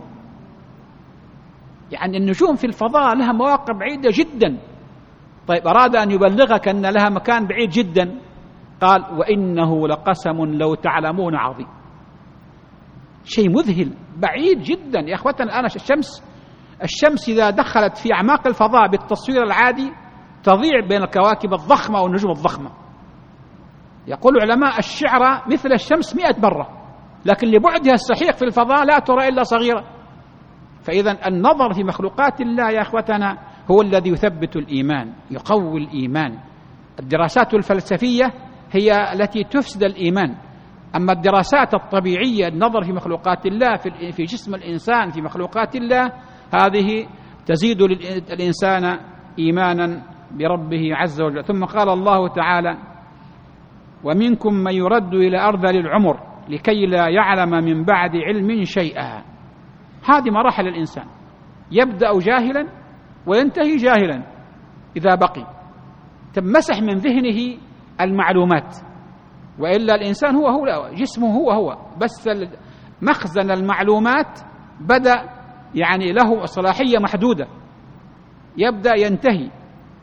يعني النجوم في الفضاء لها مواقع بعيدة جدا. طيب أراد أن يبلغك أن لها مكان بعيد جدا، قال وإنه لقسم لو تعلمون عظيم. شيء مذهل بعيد جدا يا أخوتنا. الآن الشمس إذا دخلت في أعماق الفضاء بالتصوير العادي تضيع بين الكواكب الضخمة والنجوم الضخمة. يقول العلماء الشعرة مثل الشمس 100 مرة، لكن لبعدها السحيق في الفضاء لا ترى إلا صغيرة. فإذا النظر في مخلوقات الله يا أخوتنا هو الذي يثبت الإيمان، يقوي الإيمان. الدراسات الفلسفية هي التي تفسد الإيمان. أما الدراسات الطبيعية، النظر في مخلوقات الله، في جسم الإنسان، في مخلوقات الله، هذه تزيد الإنسان إيمانا بربه عز وجل. ثم قال الله تعالى ومنكم من يرد إلى أرذل العمر لكي لا يعلم من بعد علم شيئا. هذه مراحل الإنسان، يبدأ جاهلا وينتهي جاهلا إذا بقي، تمسح من ذهنه المعلومات. وإلا الإنسان هو جسمه هو بس مخزن المعلومات بدأ يعني له صلاحية محدودة، يبدأ ينتهي.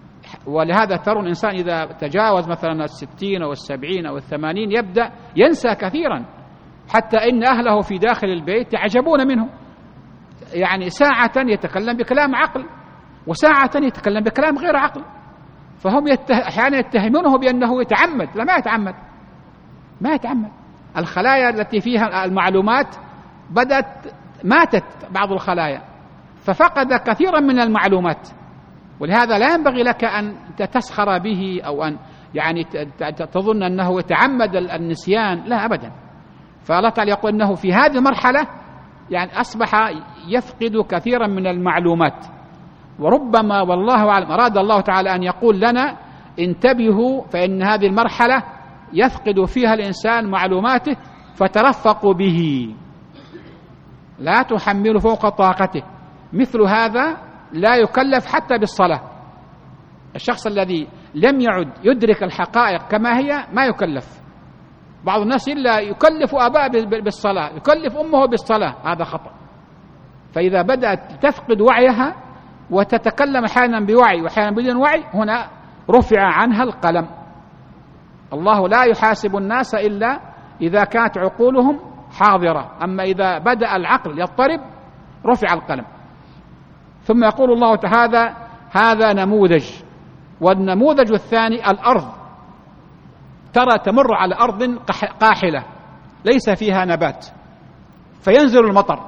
ولهذا ترون الإنسان إذا تجاوز مثلا 60 أو 70 أو 80 يبدأ ينسى كثيرا، حتى إن أهله في داخل البيت يعجبون منه، يعني ساعة يتكلم بكلام عقل وساعة يتكلم بكلام غير عقل، فهم أحيانا يتهمونه بأنه يتعمد. لا، ما يتعمد. الخلايا التي فيها المعلومات ماتت بعض الخلايا، ففقد كثيرا من المعلومات. ولهذا لا ينبغي لك أن تسخر به أو أن يعني تظن أنه يتعمد النسيان، لا أبدا. فالله تعالى يقول أنه في هذه المرحلة يعني أصبح يفقد كثيرا من المعلومات. وربما والله أعلم أراد الله تعالى أن يقول لنا انتبهوا، فإن هذه المرحلة يفقد فيها الإنسان معلوماته، فترفقوا به، لا تحملوا فوق طاقته. مثل هذا لا يكلف حتى بالصلاة. الشخص الذي لم يعد يدرك الحقائق كما هي ما يكلف. بعض الناس إلا يكلف أباه بالصلاة، يكلف أمه بالصلاة، هذا خطأ. فإذا بدأت تفقد وعيها وتتكلم أحيانا بوعي وأحيانا بدون وعي، هنا رفع عنها القلم. الله لا يحاسب الناس إلا إذا كانت عقولهم حاضرة، أما إذا بدأ العقل يضطرب رفع القلم. ثم يقول الله تعالى هذا نموذج. والنموذج الثاني الأرض، ترى تمر على أرض قاحلة ليس فيها نبات، فينزل المطر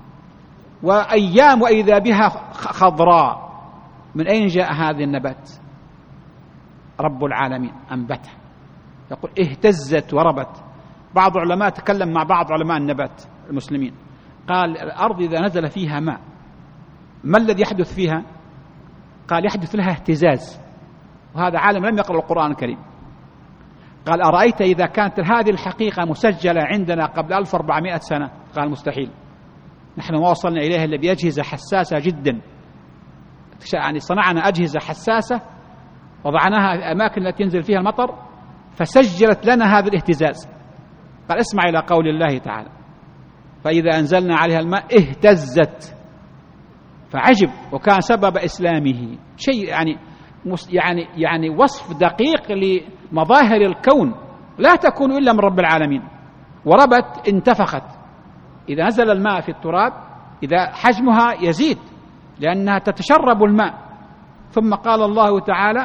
وأيام وإذا بها خضراء. من أين جاء هذا النبات؟ رب العالمين أنبتها. يقول اهتزت وربت. بعض العلماء تكلم مع بعض علماء النبات المسلمين، قال الأرض إذا نزل فيها ماء ما الذي يحدث فيها؟ قال يحدث لها اهتزاز. وهذا عالم لم يقرأ القرآن الكريم. قال أرأيت إذا كانت هذه الحقيقة مسجلة عندنا قبل 1400 سنة؟ قال مستحيل، نحن ما وصلنا إليها إلا بأجهزة حساسة جدا. يعني صنعنا أجهزة حساسة وضعناها في الأماكن التي ينزل فيها المطر فسجلت لنا هذا الاهتزاز. قال اسمع إلى قول الله تعالى فإذا أنزلنا عليها الماء اهتزت. فعجب، وكان سبب إسلامه شيء يعني وصف دقيق لمظاهر الكون لا تكون إلا من رب العالمين. وربت انتفخت. إذا نزل الماء في التراب إذا حجمها يزيد لأنها تتشرب الماء. ثم قال الله تعالى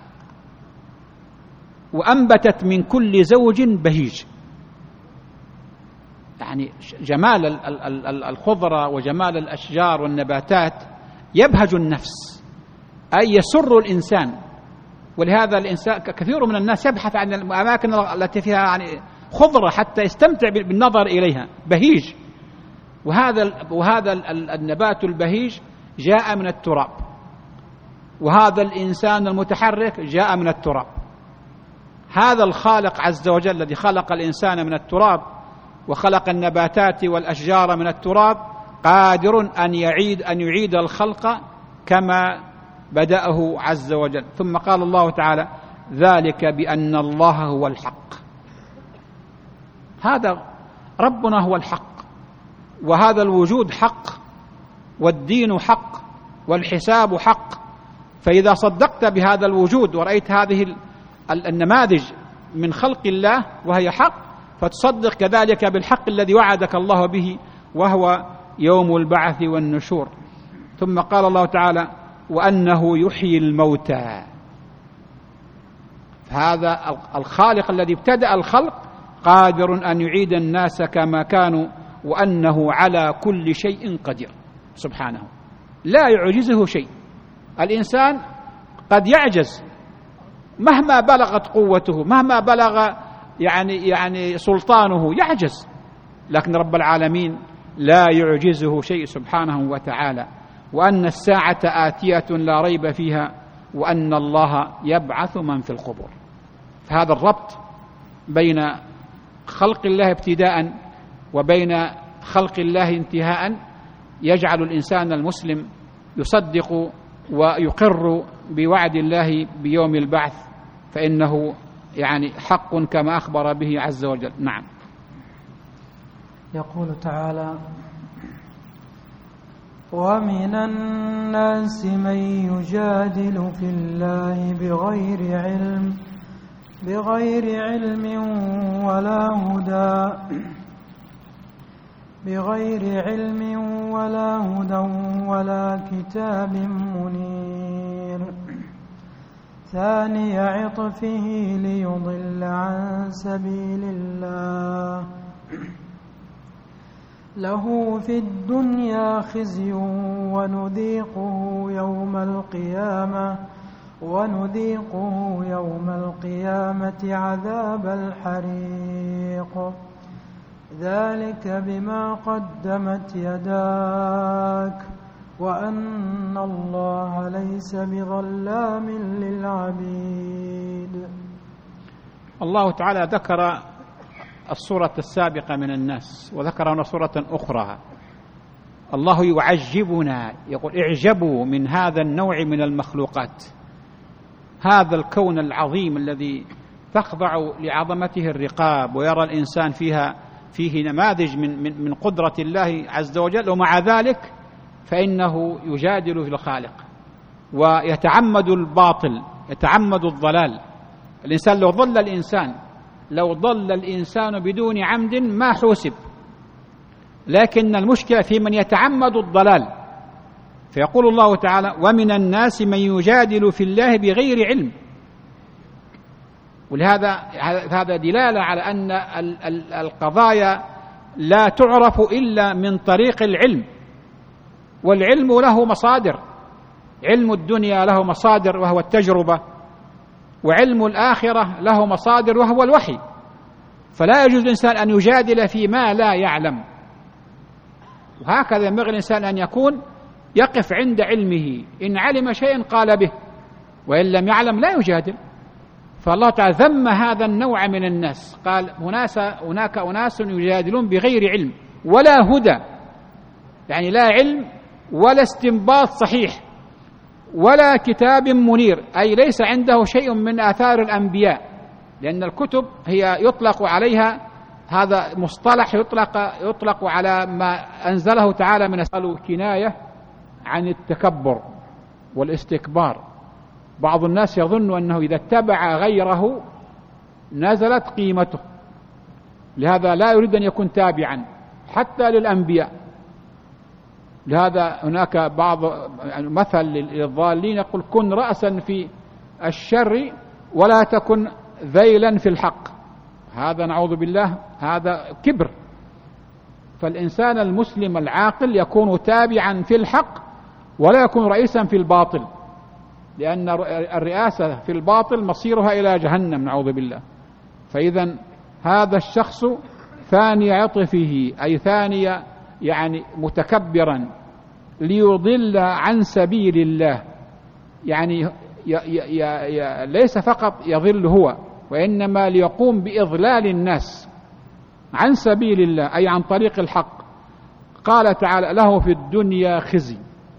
وأنبتت من كل زوج بهيج. يعني جمال الخضرة وجمال الأشجار والنباتات يبهج النفس، أي يسر الإنسان. ولهذا الإنسان كثير من الناس يبحث عن الأماكن التي فيها يعني خضرة حتى يستمتع بالنظر إليها، بهيج. وهذا النبات البهيج جاء من التراب، وهذا الإنسان المتحرك جاء من التراب. هذا الخالق عز وجل الذي خلق الإنسان من التراب وخلق النباتات والأشجار من التراب قادر أن يعيد الخلق كما بدأه عز وجل. ثم قال الله تعالى ذلك بأن الله هو الحق. هذا ربنا هو الحق، وهذا الوجود حق، والدين حق، والحساب حق. فإذا صدقت بهذا الوجود ورأيت هذه النماذج من خلق الله وهي حق، فتصدق كذلك بالحق الذي وعدك الله به وهو يوم البعث والنشور. ثم قال الله تعالى وأنه يحيي الموتى. فهذا الخالق الذي ابتدأ الخلق قادر أن يعيد الناس كما كانوا، وأنه على كل شيء قدير سبحانه، لا يعجزه شيء. الإنسان قد يعجز مهما بلغت قوته، مهما بلغ يعني سلطانه يعجز، لكن رب العالمين لا يعجزه شيء سبحانه وتعالى. وأن الساعة آتية لا ريب فيها، وأن الله يبعث من في القبور. فهذا الربط بين خلق الله ابتداء وبين خلق الله انتهاء يجعل الإنسان المسلم يصدق ويقر بوعد الله بيوم البعث، فإنه يعني حق كما أخبر به عز وجل. نعم. يقول تعالى ومن الناس من يجادل في الله بغير علم ولا هدى ولا كتاب منير ثاني عطفه ليضل عن سبيل الله له في الدنيا خزي ونذيقه يوم القيامة عذاب الحريق ذلك بما قدمت يداك وأن الله ليس بظلام للعبيد. الله تعالى ذكر الصورة السابقة من الناس وذكر هنا صورة أخرى. الله يعجبنا، يقول اعجبوا من هذا النوع من المخلوقات، هذا الكون العظيم الذي تخضع لعظمته الرقاب ويرى الإنسان فيه نماذج من قدرة الله عز وجل، ومع ذلك فإنه يجادل في الخالق ويتعمد الباطل، يتعمد الضلال. الإنسان لو ضل الإنسان بدون عمد ما حوسب، لكن المشكلة في من يتعمد الضلال. فيقول الله تعالى ومن الناس من يجادل في الله بغير علم. ولهذا هذا دلالة على أن القضايا لا تعرف إلا من طريق العلم، والعلم له مصادر. علم الدنيا له مصادر وهو التجربة، وعلم الآخرة له مصادر وهو الوحي. فلا يجوز للإنسان أن يجادل فيما لا يعلم، وهكذا ينبغي الإنسان أن يقف عند علمه، إن علم شيئا قال به، وإن لم يعلم لا يجادل. فالله تعالى ذم هذا النوع من الناس، قال هناك أناس يجادلون بغير علم ولا هدى، يعني لا علم ولا استنباط صحيح ولا كتاب منير، أي ليس عنده شيء من آثار الأنبياء، لأن الكتب هي يطلق عليها، هذا مصطلح يطلق على ما أنزله تعالى من كناية عن التكبر والاستكبار. بعض الناس يظن أنه إذا اتبع غيره نزلت قيمته، لهذا لا يريد أن يكون تابعا حتى للأنبياء. لهذا هناك بعض مثل للضالين يقول كن رأسا في الشر ولا تكن ذيلا في الحق. هذا نعوذ بالله هذا كبر. فالإنسان المسلم العاقل يكون تابعا في الحق ولا يكون رئيسا في الباطل، لأن الرئاسة في الباطل مصيرها إلى جهنم نعوذ بالله. فإذا هذا الشخص ثاني عطفه، أي ثاني يعني متكبرا ليضل عن سبيل الله، يعني ليس فقط يضل هو، وإنما ليقوم بإضلال الناس عن سبيل الله، أي عن طريق الحق. قال تعالى له في الدنيا خزي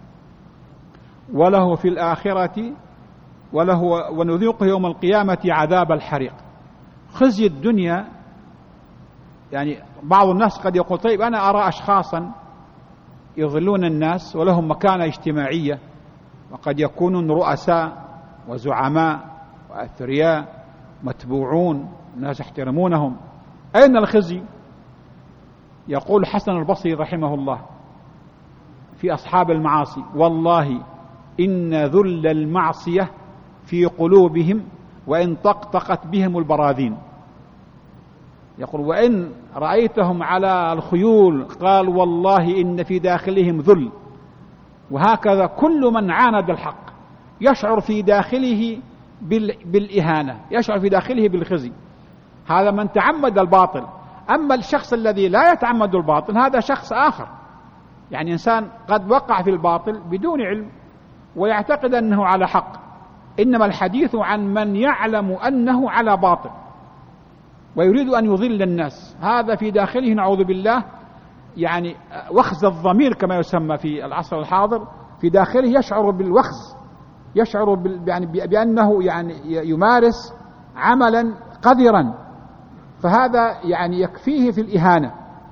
وله في الآخرة ونذيقه يوم القيامة عذاب الحريق. خزي الدنيا، يعني بعض الناس قد يقول طيب أنا أرى أشخاصا يضلون الناس ولهم مكانة اجتماعية، وقد يكونون رؤساء وزعماء وأثرياء متبوعون، الناس يحترمونهم، أين الخزي؟ يقول حسن البصري رحمه الله في أصحاب المعاصي والله إن ذل المعصية في قلوبهم وإن طقطقت بهم البراذين. يقول وإن رأيتهم على الخيول قال والله إن في داخلهم ذل. وهكذا كل من عاند الحق يشعر في داخله بالإهانة، يشعر في داخله بالخزي، هذا من تعمد الباطل. أما الشخص الذي لا يتعمد الباطل هذا شخص آخر، يعني إنسان قد وقع في الباطل بدون علم ويعتقد أنه على حق، إنما الحديث عن من يعلم أنه على باطل ويريد أن يضل الناس، هذا في داخله نعوذ بالله يعني وخز الضمير كما يسمى في العصر الحاضر، في داخله يشعر بالوخز، يشعر يعني بأنه يعني يمارس عملا قذرا، فهذا يعني يكفيه في الإهانة.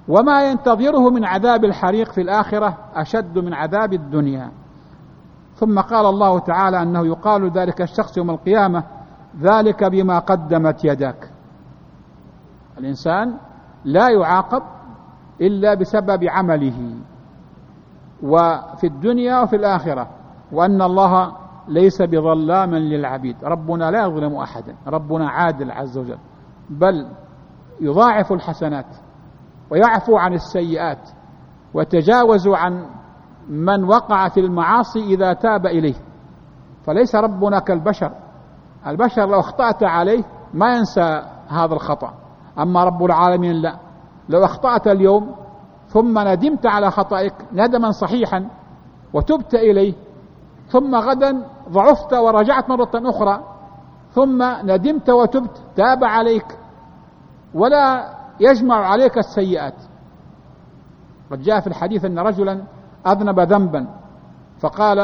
وما ينتظره من عذاب الحريق في الآخرة أشد من عذاب الدنيا. ثم قال الله تعالى أنه يقال ذلك الشخص يوم القيامة: ذلك بما قدمت يداك. الإنسان لا يعاقب إلا بسبب عمله، وفي الدنيا وفي الآخرة، وأن الله ليس بظلاما للعبيد. ربنا لا يظلم أحدا، ربنا عادل عز وجل، بل يضاعف الحسنات ويعفو عن السيئات ويتجاوز عن من وقع في المعاصي إذا تاب إليه. فليس ربنا كالبشر، البشر لو اخطأت عليه ما ينسى هذا الخطأ، أما رب العالمين لا، لو اخطأت اليوم ثم ندمت على خطأك ندما صحيحا وتبت إليه، ثم غدا ضعفت ورجعت مرة أخرى، ثم ندمت وتبت، تاب عليك ولا يجمع عليك السيئات. قد جاء في الحديث أن رجلا أذنب ذنبا فقال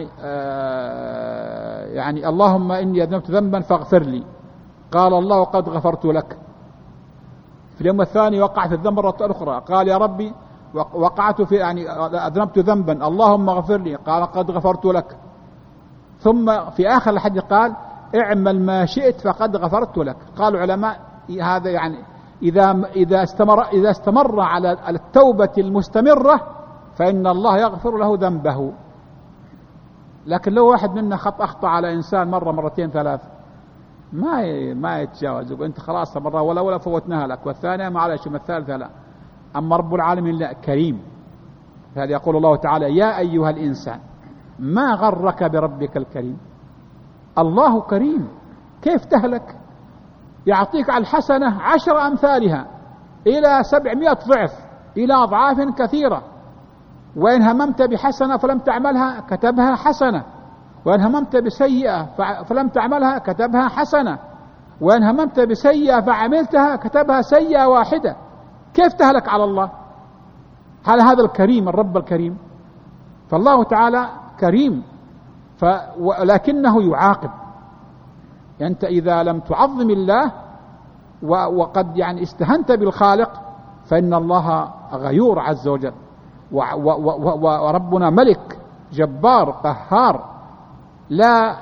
يعني اللهم إني أذنبت ذنبا فاغفر لي. قال الله قد غفرت لك. في اليوم الثاني وقع في الذنب مرة أخرى، قال يا ربي وقعت في أذنبت ذنبا اللهم اغفر لي. قال قد غفرت لك. ثم في آخر الحديث قال اعمل ما شئت فقد غفرت لك. قال العلماء هذا يعني إذا استمر على التوبة المستمرة فإن الله يغفر له ذنبه. لكن لو واحد منا أخطأ على إنسان مرة مرتين ثلاث ما يتجاوز، وأنت خلاص مرة ولا فوتناها لك، والثانية معلش، والثالثة لا. أما رب العالمين لا، كريم. فهذا يقول الله تعالى: يا أيها الإنسان ما غرك بربك الكريم. الله كريم، كيف تهلك؟ يعطيك على الحسنة 10 أمثالها إلى 700 ضعف، إلى أضعاف كثيرة. وإن هممت بحسنة فلم تعملها كتبها حسنة، وإن هممت بسيئة فلم تعملها كتبها حسنة، وإن هممت بسيئة فعملتها كتبها سيئة واحدة. كيف تهلك على الله؟ على هذا الكريم، الرب الكريم. فالله تعالى كريم، ولكنه يعاقب. أنت إذا لم تعظم الله وقد يعني استهنت بالخالق فإن الله غيور عز وجل، وربنا ملك جبار قهار، لا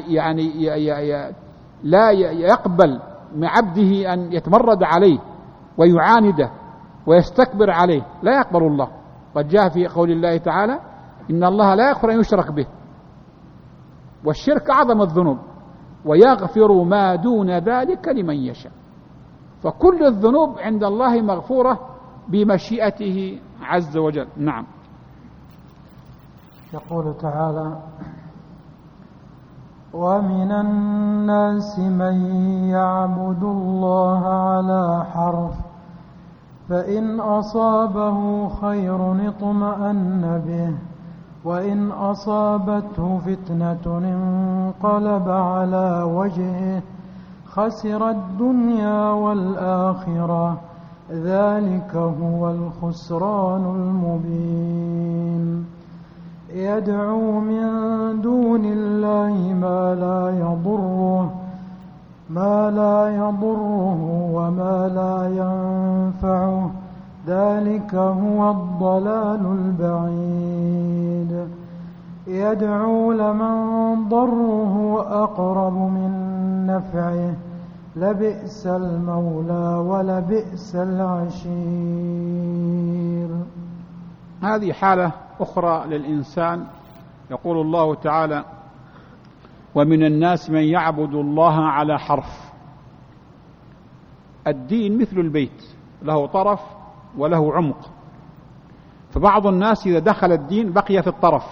لا يقبل من عبده أن يتمرد عليه ويعانده ويستكبر عليه، لا يقبل الله. قد جاء في قول الله تعالى: إن الله لا يغفر أن يشرك به، والشرك أعظم الذنوب، ويغفر ما دون ذلك لمن يشاء. فكل الذنوب عند الله مغفورة بمشيئته عز وجل. نعم. يقول تعالى: ومن الناس من يعبد الله على حرف، فإن أصابه خير اطمأن به، وإن أصابته فتنة انقلب على وجهه خسر الدنيا والآخرة، ذلك هو الخسران المبين. يدعو من دون الله ما لا يضره وما لا ينفعه، ذلك هو الضلال البعيد. يدعو لمن ضره أقرب من نفعه، لبئس المولى ولبئس العشير. هذه حالة أخرى للإنسان. يقول الله تعالى: ومن الناس من يعبد الله على حرف. الدين مثل البيت، له طرف وله عمق. فبعض الناس إذا دخل الدين بقي في الطرف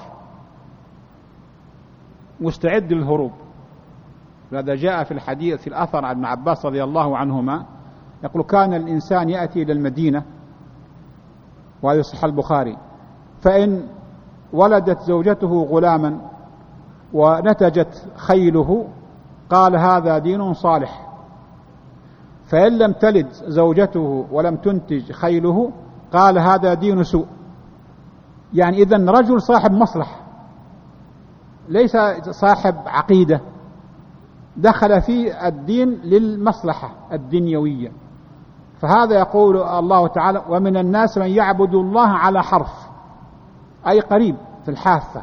مستعد للهروب. هذا جاء في الحديث في الأثر عن ابن عباس رضي الله عنهما يقول: كان الإنسان يأتي إلى المدينة، وهذا صحيح البخاري، فإن ولدت زوجته غلاما ونتجت خيله قال: هذا دين صالح. فإن لم تلد زوجته ولم تنتج خيله قال: هذا دين سوء. يعني إذن رجل صاحب مصلحة ليس صاحب عقيدة، دخل في الدين للمصلحة الدنيوية، فهذا يقول الله تعالى: ومن الناس من يعبد الله على حرف، أي قريب في الحافة.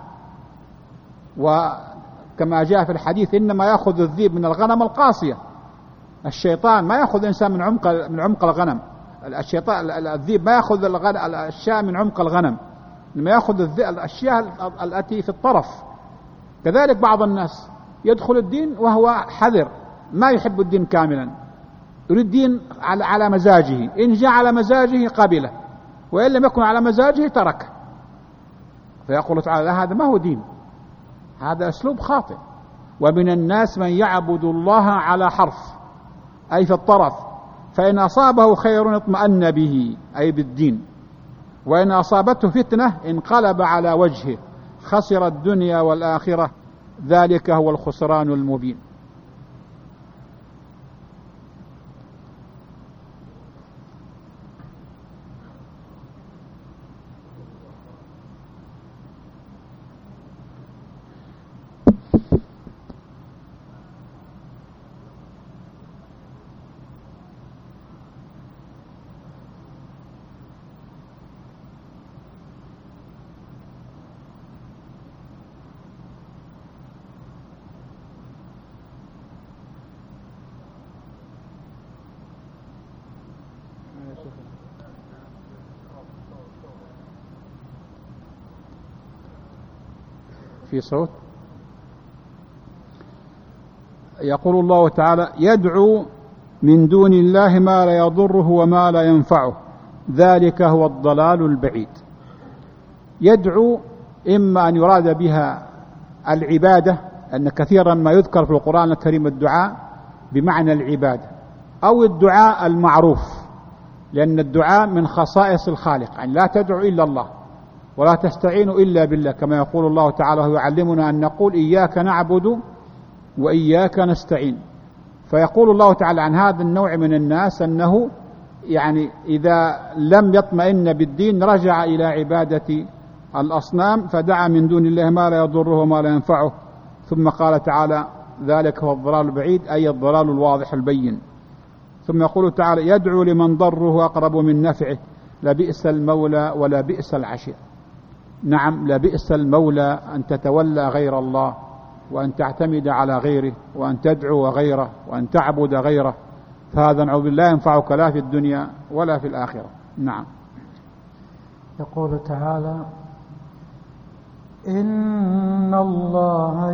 وكما جاء في الحديث: إنما يأخذ الذئب من الغنم القاصية. الشيطان ما يأخذ إنسان من عمق الغنم. الذئب ما يأخذ الشاة من عمق الغنم، لما يأخذ الأشياء التي في الطرف. كذلك بعض الناس يدخل الدين وهو حذر، ما يحب الدين كاملا، يريد الدين على مزاجه، إن جاء على مزاجه قبله، وإن لم يكن على مزاجه تركه. فيقول تعالى: لا، هذا ما هو دين، هذا أسلوب خاطئ. ومن الناس من يعبد الله على حرف، أي في الطرف، فإن أصابه خير اطمأن به، أي بالدين، وإن أصابته فتنة انقلب على وجهه، خسر الدنيا والآخرة، ذلك هو الخسران المبين. في صوت. يقول الله تعالى: يدعو من دون الله ما لا يضره وما لا ينفعه، ذلك هو الضلال البعيد. يدعو إما أن يراد بها العبادة، أن كثيرا ما يذكر في القرآن الكريم الدعاء بمعنى العبادة، أو الدعاء المعروف، لأن الدعاء من خصائص الخالق، يعني لا تدعو إلا الله ولا تستعين إلا بالله، كما يقول الله تعالى: وهو يعلمنا أن نقول إياك نعبد وإياك نستعين. فيقول الله تعالى عن هذا النوع من الناس أنه يعني إذا لم يطمئن بالدين رجع إلى عبادة الأصنام، فدعا من دون الله ما لا يضره وما لا ينفعه. ثم قال تعالى: ذلك هو الضلال البعيد، أي الضلال الواضح البين. ثم يقول تعالى: يدعو لمن ضره أقرب من نفعه، لبئس المولى ولا بئس العشير. نعم، لبئس المولى أن تتولى غير الله، وأن تعتمد على غيره، وأن تدعو غيره، وأن تعبد غيره، فهذا نعوذ بالله لا ينفعك لا في الدنيا ولا في الآخرة. نعم. يقول تعالى: إن الله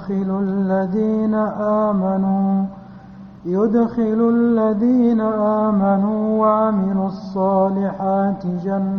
يدخل الذين آمنوا وعملوا الصالحات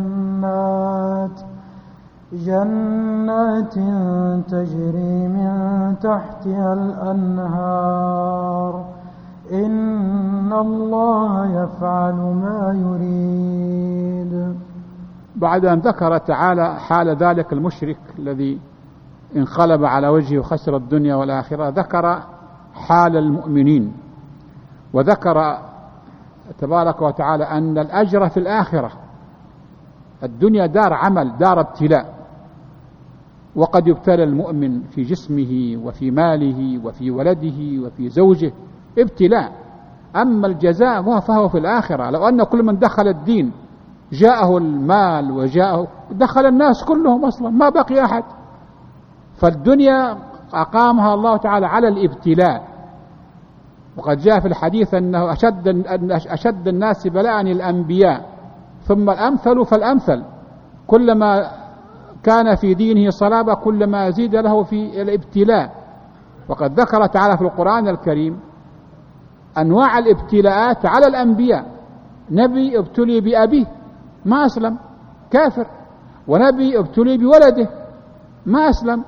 جنات تجري من تحتها الأنهار، إن الله يفعل ما يريد. بعد أن ذكر تعالى حال ذلك المشرك الذي انقلب على وجهه وخسر الدنيا والآخرة، ذكر حال المؤمنين، وذكر تبارك وتعالى أن الأجر في الآخرة. الدنيا دار عمل، دار ابتلاء، وقد يبتلى المؤمن في جسمه وفي ماله وفي ولده وفي زوجه، ابتلاء. أما الجزاء فهو في الآخرة. لو أن كل من دخل الدين جاءه المال وجاءه، دخل الناس كلهم أصلا، ما بقي أحد. فالدنيا أقامها الله تعالى على الابتلاء. وقد جاء في الحديث أنه أشد الناس بلاء الأنبياء، ثم الأمثل فالأمثل. كلما كان في دينه صلابة كلما زيد له في الابتلاء. وقد ذكر تعالى في القرآن الكريم أنواع الابتلاءات على الأنبياء. نبي ابتلي بأبيه ما أسلم، كافر. ونبي ابتلي بولده ما أسلم.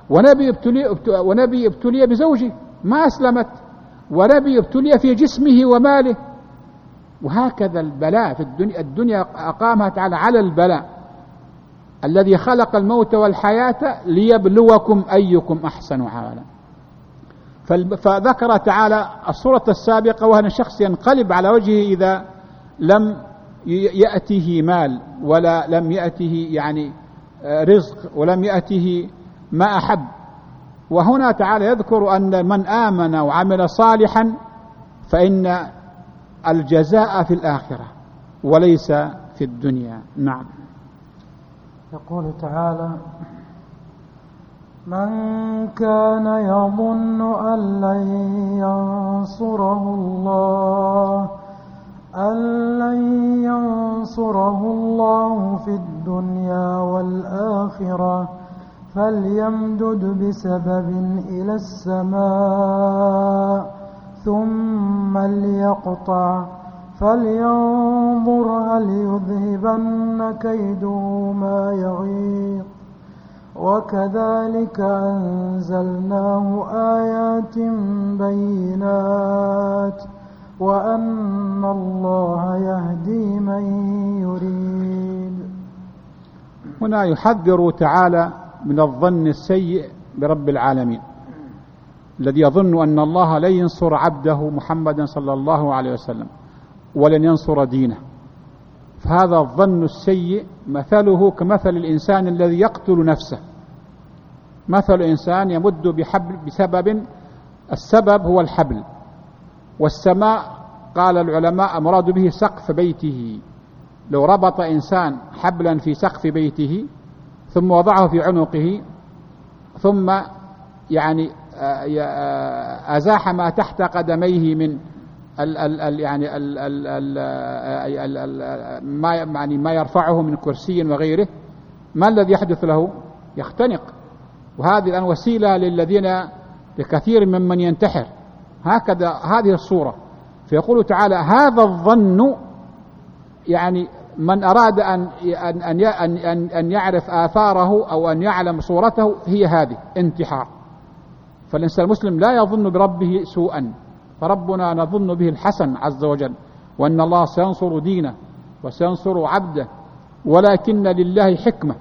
ونبي ابتلي بزوجه ما أسلمت. ونبي ابتلي في جسمه وماله. وهكذا البلاء في الدنيا أقامها تعالى على البلاء، الذي خلق الموت والحياة ليبلوكم أيكم أحسن عملا. فذكر تعالى الصورة السابقة، وأن الشخص ينقلب على وجهه إذا لم يأته مال، ولا لم يأته يعني رزق، ولم يأته ما أحب. وهنا تعالى يذكر أن من آمن وعمل صالحا فإن الجزاء في الآخرة وليس في الدنيا. نعم. يقول تعالى: من كان يظن أن لن ينصره الله في الدنيا والآخرة فليمدد بسبب إلى السماء ثم ليقطع فلينظر هل يذهبن كيده ما يغيظ وكذلك أنزلناه آيات بينات وأن الله يهدي من يريد. هنا يحذر تعالى من الظن السيء برب العالمين الذي يظن أن الله لن ينصر عبده محمدا صلى الله عليه وسلم ولن ينصر دينه. فهذا الظن السيء مثله كمثل الإنسان الذي يقتل نفسه. مثل إنسان يمد بحبل بسبب، السبب هو الحبل، والسماء قال العلماء مراد به سقف بيته. لو ربط إنسان حبلا في سقف بيته ثم وضعه في عنقه ثم يعني أزاح ما تحت قدميه من ما يرفعه من كرسي وغيره، ما الذي يحدث له؟ يختنق. وهذه الآن وسيلة لكثير ممن ينتحر. هكذا هذه الصورة. فيقول تعالى: هذا الظن يعني من أراد أن يعرف آثاره أو أن يعلم صورته هي هذه انتحار. فالإنسان المسلم لا يظن بربه سوءا، فربنا نظن به الحسن عز وجل، وأن الله سينصر دينه وسينصر عبده، ولكن لله حكمة.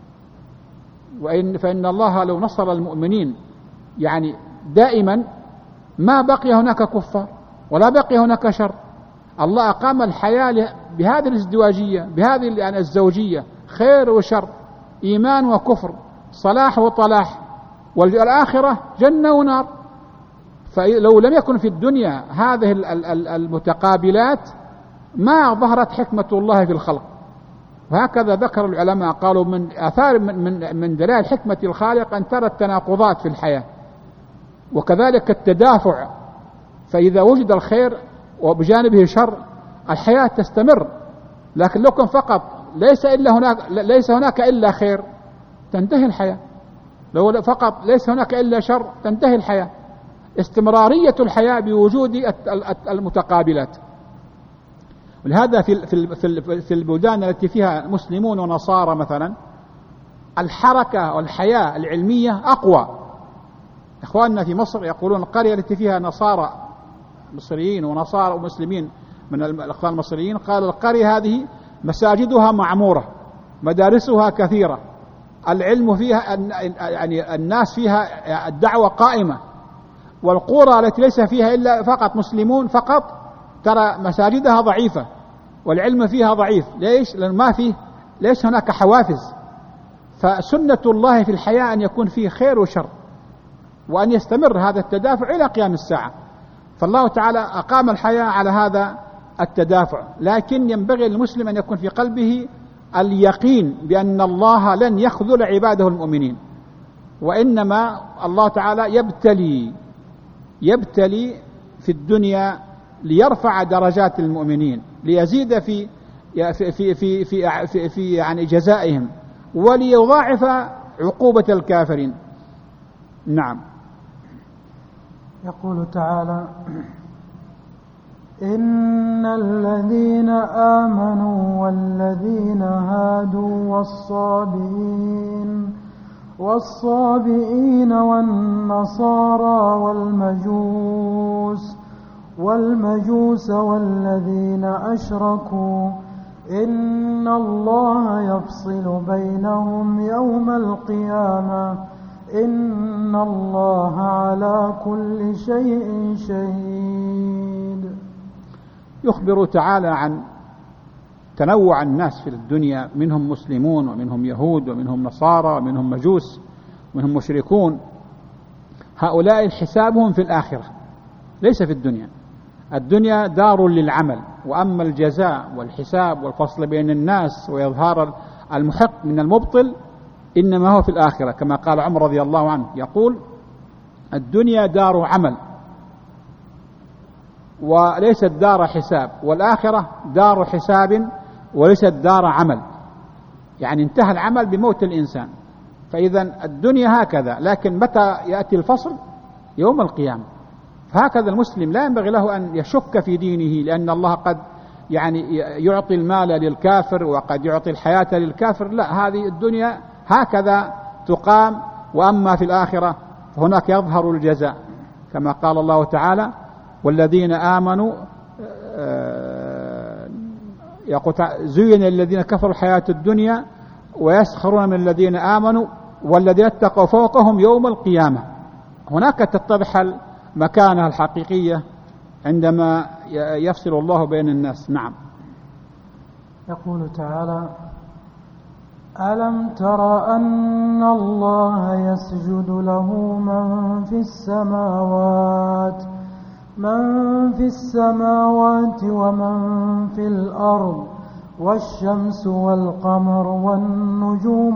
فإن الله لو نصر المؤمنين يعني دائما ما بقي هناك كفار ولا بقي هناك شر. الله أقام الحياة بهذه الازدواجية، بهذه الزوجية، خير وشر، إيمان وكفر، صلاح وطلاح، والآخرة جنة ونار. فلو لم يكن في الدنيا هذه المتقابلات ما ظهرت حكمة الله في الخلق. وهكذا ذكر العلماء قالوا من آثار من دلائل حكمة الخالق أن ترى التناقضات في الحياة، وكذلك التدافع. فإذا وجد الخير وبجانبه شر الحياة تستمر. لكن لو كان فقط ليس هناك إلا خير تنتهي الحياة، لو فقط ليس هناك إلا شر تنتهي الحياة. استمرارية الحياة بوجود المتقابلات. ولهذا في البلدان التي فيها مسلمون ونصارى مثلا الحركة والحياة العلمية أقوى. إخواننا في مصر يقولون القرية التي فيها نصارى مصريين ونصارى ومسلمين من الأخوان المصريين، قال القرية هذه مساجدها معمورة، مدارسها كثيرة، العلم فيها يعني الناس فيها الدعوة قائمة. والقرى التي ليس فيها إلا فقط مسلمون فقط ترى مساجدها ضعيفة والعلم فيها ضعيف. ليش؟ لأن ما فيه، ليس هناك حوافز. فسنة الله في الحياة أن يكون فيه خير وشر، وأن يستمر هذا التدافع إلى قيام الساعة. فالله تعالى أقام الحياة على هذا التدافع. لكن ينبغي للمسلم أن يكون في قلبه اليقين بأن الله لن يخذل عباده المؤمنين، وإنما الله تعالى يبتلي في الدنيا ليرفع درجات المؤمنين، ليزيد في يعني جزائهم، وليضاعف عقوبة الكافرين. نعم. يقول تعالى: إن الذين آمنوا والذين هادوا والصابئين والنصارى والمجوس والذين أشركوا إن الله يفصل بينهم يوم القيامة إن الله على كل شيء شهيد. يخبر تعالى عن تنوع الناس في الدنيا، منهم مسلمون ومنهم يهود ومنهم نصارى ومنهم مجوس ومنهم مشركون. هؤلاء حسابهم في الآخرة ليس في الدنيا. الدنيا دار للعمل، وأما الجزاء والحساب والفصل بين الناس وإظهار المحق من المبطل إنما هو في الآخرة، كما قال عمر رضي الله عنه يقول: الدنيا دار عمل وليست دار حساب، والآخرة دار حساب وليست دار عمل. يعني انتهى العمل بموت الإنسان. فإذا الدنيا هكذا، لكن متى يأتي الفصل؟ يوم القيامة. فهكذا المسلم لا ينبغي له أن يشك في دينه، لأن الله قد يعني يعطي المال للكافر وقد يعطي الحياة للكافر. لا، هذه الدنيا هكذا تقام، وأما في الآخرة فهناك يظهر الجزاء، كما قال الله تعالى: والذين آمنوا زين الذين كفروا الحياة الدنيا ويسخرون من الذين آمنوا والذين اتقوا فوقهم يوم القيامة. هناك تتضح مكانها الحقيقية عندما يفصل الله بين الناس. نعم. يقول تعالى: ألم تر أن الله يسجد له من في السماوات ومن في الأرض، والشمس والقمر والنجوم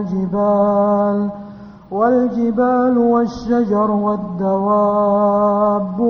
والجبال والشجر والدواب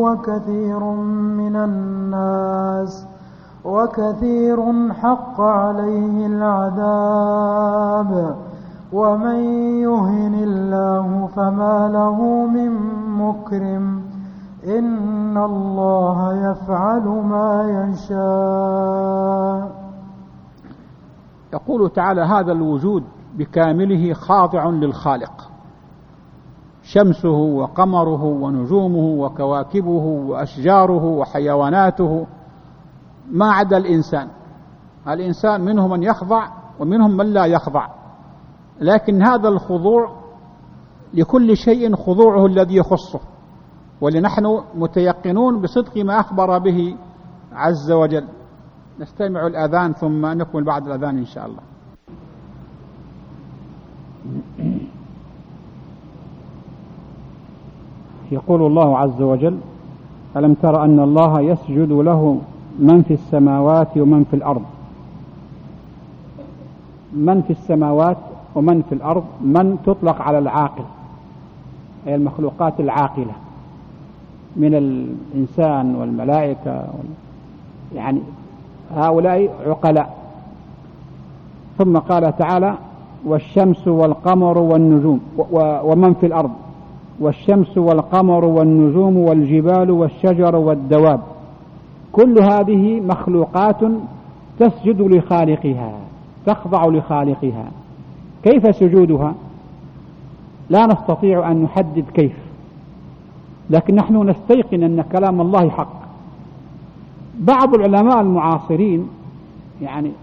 وكثير حق عليه العذاب، ومن يهن الله فما له من مكرم، إن الله يفعل ما يشاء. يقول تعالى: هذا الوجود بكامله خاضع للخالق، شمسه وقمره ونجومه وكواكبه وأشجاره وحيواناته، ما عدا الإنسان منهم من يخضع ومنهم من لا يخضع، لكن هذا الخضوع لكل شيء خضوعه الذي يخصه، ولنحن متيقنون بصدق ما أخبر به عز وجل. نستمع الأذان ثم نكمل بعد الأذان إن شاء الله. يقول الله عز وجل: ألم تر أن الله يسجد له من في السماوات ومن في الأرض. من في السماوات ومن في الأرض، من تطلق على العاقل، أي المخلوقات العاقلة من الإنسان والملائكة، يعني هؤلاء عقلاء. ثم قال تعالى: والشمس والقمر والنجوم، ومن في الأرض، والشمس والقمر والنجوم والجبال والشجر والدواب، كل هذه مخلوقات تسجد لخالقها، تخضع لخالقها. كيف سجودها؟ لا نستطيع أن نحدد كيف، لكن نحن نستيقن أن كلام الله حق. بعض العلماء المعاصرين يعني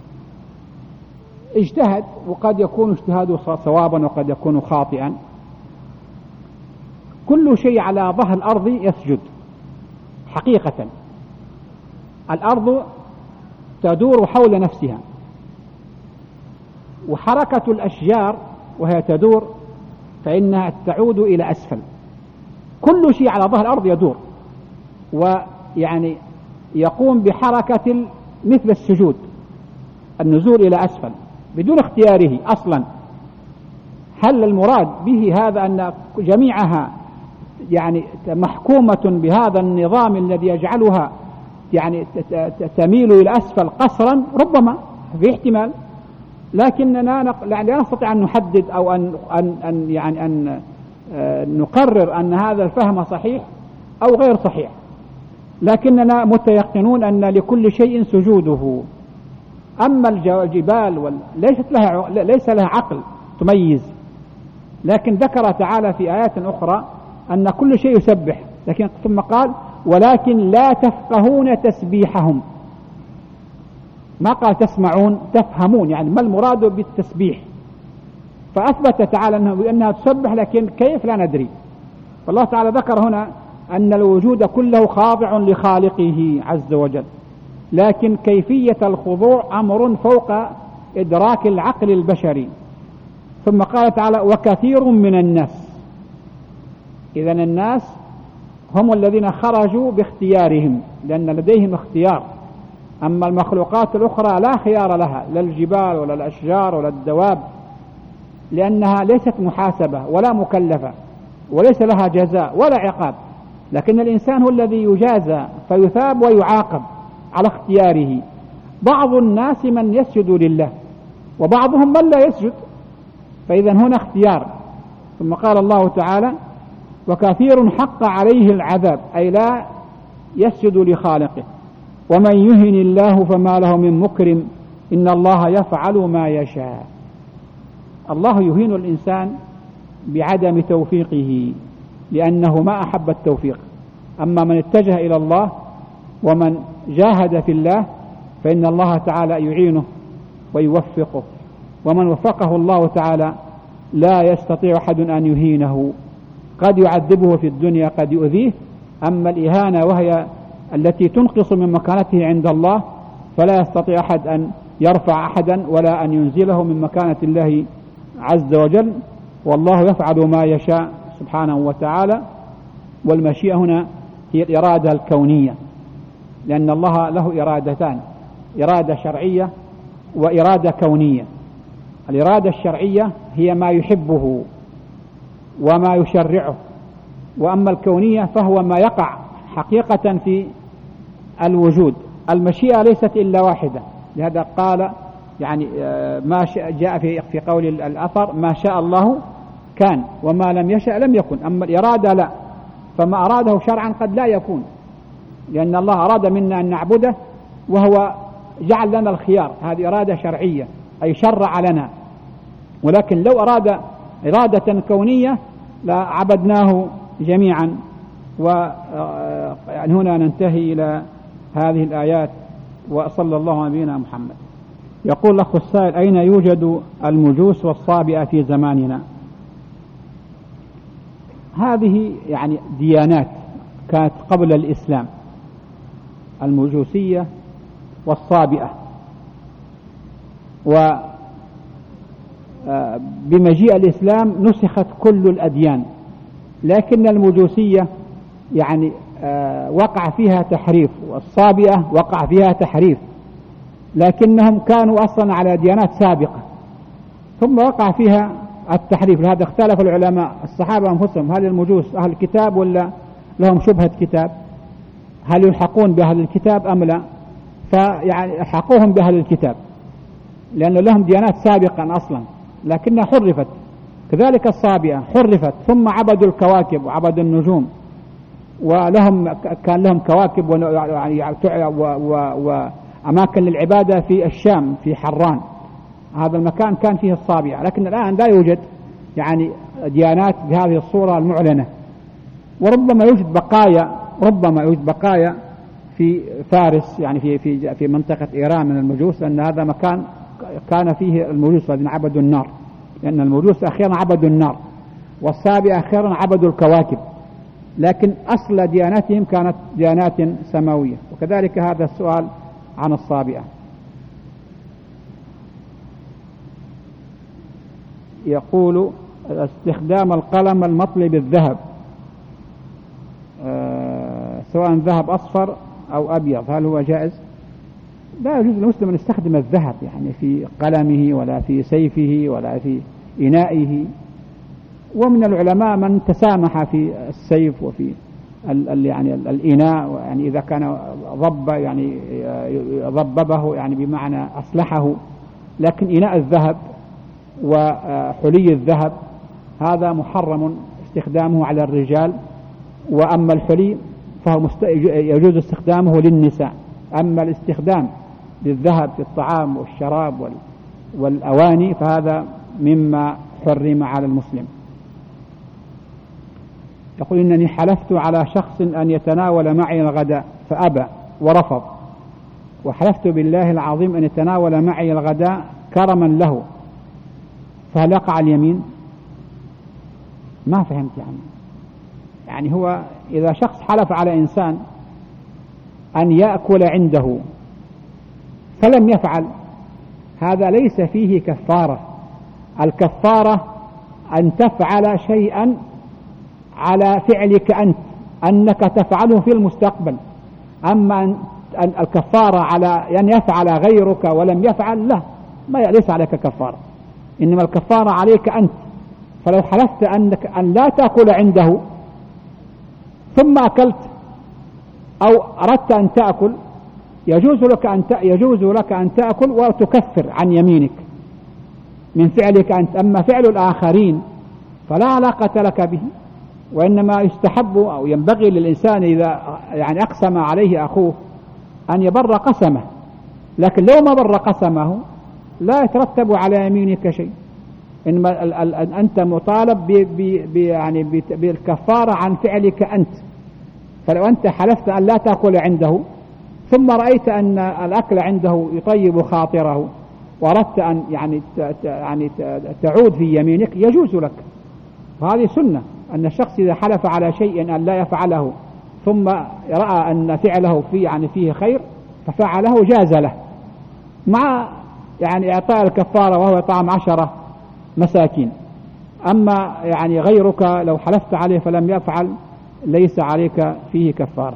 اجتهد، وقد يكون اجتهاده صوابا وقد يكون خاطئا. كل شيء على ظهر الأرض يسجد حقيقة. الأرض تدور حول نفسها، وحركة الأشجار وهي تدور فإنها تعود إلى أسفل. كل شيء على ظهر الأرض يدور، ويعني يقوم بحركة مثل السجود، النزول إلى أسفل بدون اختياره أصلا. هل المراد به هذا أن جميعها يعني محكومة بهذا النظام الذي يجعلها يعني تميل إلى أسفل قصرا؟ ربما في احتمال، لكننا لا نستطيع أن نحدد أو أن نقرر أن هذا الفهم صحيح أو غير صحيح، لكننا متيقنون أن لكل شيء سجوده. أما الجبال ليس لها عقل تميز، لكن ذكر تعالى في آيات أخرى أن كل شيء يسبح، لكن ثم قال: ولكن لا تفقهون تسبيحهم. ما قال تسمعون، تفهمون، يعني ما المراد بالتسبيح. فأثبت تعالى أنها تسبح، لكن كيف لا ندري. فالله تعالى ذكر هنا أن الوجود كله خاضع لخالقه عز وجل، لكن كيفية الخضوع أمر فوق إدراك العقل البشري. ثم قال تعالى: وكثير من الناس. إذن الناس هم الذين خرجوا باختيارهم لأن لديهم اختيار. أما المخلوقات الأخرى لا خيار لها، لا الجبال ولا الأشجار ولا الدواب، لأنها ليست محاسبة ولا مكلفة وليس لها جزاء ولا عقاب. لكن الإنسان هو الذي يجازى فيثاب ويعاقب على اختياره. بعض الناس من يسجد لله وبعضهم من لا يسجد، فإذا هنا اختيار. ثم قال الله تعالى: وكثير حق عليه العذاب، أي لا يسجد لخالقه. ومن يهن الله فما له من مكرم إن الله يفعل ما يشاء. الله يهين الإنسان بعدم توفيقه لأنه ما أحب التوفيق. أما من اتجه إلى الله ومن جاهد في الله فإن الله تعالى يعينه ويوفقه، ومن وفقه الله تعالى لا يستطيع أحد أن يهينه. قد يعذبه في الدنيا، قد يؤذيه، أما الإهانة وهي التي تنقص من مكانته عند الله فلا يستطيع أحد أن يرفع أحدا ولا أن ينزله من مكانة الله عز وجل. والله يفعل ما يشاء سبحانه وتعالى. والمشيئة هنا هي الإرادة الكونية، لأن الله له إرادتان: إرادة شرعية وإرادة كونية. الإرادة الشرعية هي ما يحبه وما يشرعه، وأما الكونية فهو ما يقع حقيقة في الوجود. المشيئة ليست إلا واحدة، لهذا قال يعني ما جاء في قول الأثر: ما شاء الله كان وما لم يشاء لم يكن. أما الإرادة لا، فما أراده شرعا قد لا يكون، لأن الله أراد منا أن نعبده وهو جعل لنا الخيار. هذه إرادة شرعية أي شرع لنا. ولكن لو أراد إرادة كونية لعبدناه جميعا. ويعني هنا ننتهي إلى هذه الآيات. وصلى الله على نبينا محمد. يقول الأخ السائل: أين يوجد المجوس والصابئة في زماننا؟ هذه يعني ديانات كانت قبل الإسلام، المجوسية والصابئة. وبمجيء الإسلام نسخت كل الأديان، لكن المجوسية يعني وقع فيها تحريف، والصابئة وقع فيها تحريف، لكنهم كانوا أصلا على ديانات سابقة ثم وقع فيها التحريف. لهذا اختلف العلماء الصحابة أنفسهم: هل المجوس أهل الكتاب ولا لهم شبهة كتاب؟ هل يلحقون بأهل الكتاب أم لا؟ فيعني الحقوهم بأهل الكتاب لأن لهم ديانات سابقا أصلا لكنها حرفت. كذلك الصابئة حرفت، ثم عبدوا الكواكب وعبدوا النجوم، ولهم كان لهم كواكب وأماكن للعبادة في الشام في حران. هذا المكان كان فيه الصابئة، لكن الآن لا يوجد يعني ديانات بهذه الصورة المعلنة. وربما يوجد بقايا في فارس، يعني في منطقة إيران من المجوس، لأن هذا مكان كان فيه المجوس الذين عبدوا النار، لأن المجوس أخيرا عبدوا النار والصابئة أخيرا عبدوا الكواكب، لكن أصل دياناتهم كانت ديانات سماوية. وكذلك هذا السؤال عن الصابئة. يقول: استخدام القلم المطلي بالذهب سواء ذهب أصفر أو أبيض، هل هو جائز؟ لا يجوز للمسلم أن يستخدم الذهب يعني في قلمه ولا في سيفه ولا في إنائه. ومن العلماء من تسامح في السيف وفي يعني الإناء، يعني إذا كان ضب يعني ضببه يعني بمعنى أصلحه. لكن إناء الذهب وحلي الذهب هذا محرم استخدامه على الرجال، وأما الحلي فهو يجوز استخدامه للنساء. أما الاستخدام للذهب في الطعام والشراب والأواني فهذا مما حرم على المسلم. يقول: إنني حلفت على شخص أن يتناول معي الغداء فأبى ورفض، وحلفت بالله العظيم أن يتناول معي الغداء كرما له، فهل يقع اليمين؟ ما فهمت يعني هو إذا شخص حلف على إنسان أن يأكل عنده فلم يفعل، هذا ليس فيه كفارة. الكفارة أن تفعل شيئا على فعلك أنت أنك تفعله في المستقبل. أما أن الكفارة على أن يفعل غيرك ولم يفعل، لا، ليس عليك كفارة، إنما الكفارة عليك أنت. فلو حلفت أن لا تأكل عنده ثم أكلت أو أردت أن تأكل، يجوز لك أن تأكل وتكفر عن يمينك من فعلك أنت. أما فعل الآخرين فلا علاقة لك به، وإنما يستحب أو ينبغي للإنسان إذا يعني أقسم عليه أخوه أن يبر قسمه، لكن لو ما بر قسمه لا يترتب على يمينك شيء، إنما أنت مطالب بالكفارة عن فعلك أنت. فلو أنت حلفت أن لا تأكل عنده ثم رأيت أن الأكل عنده يطيب خاطره وأردت أن يعني تعود في يمينك، يجوز لك. وهذه سنة، أن الشخص إذا حلف على شيء أن لا يفعله ثم رأى أن فعله فيه خير ففعله، جاز له مع إعطاء الكفارة وهو طعام 10 مساكين. أما غيرك لو حلفت عليه فلم يفعل ليس عليك فيه كفارة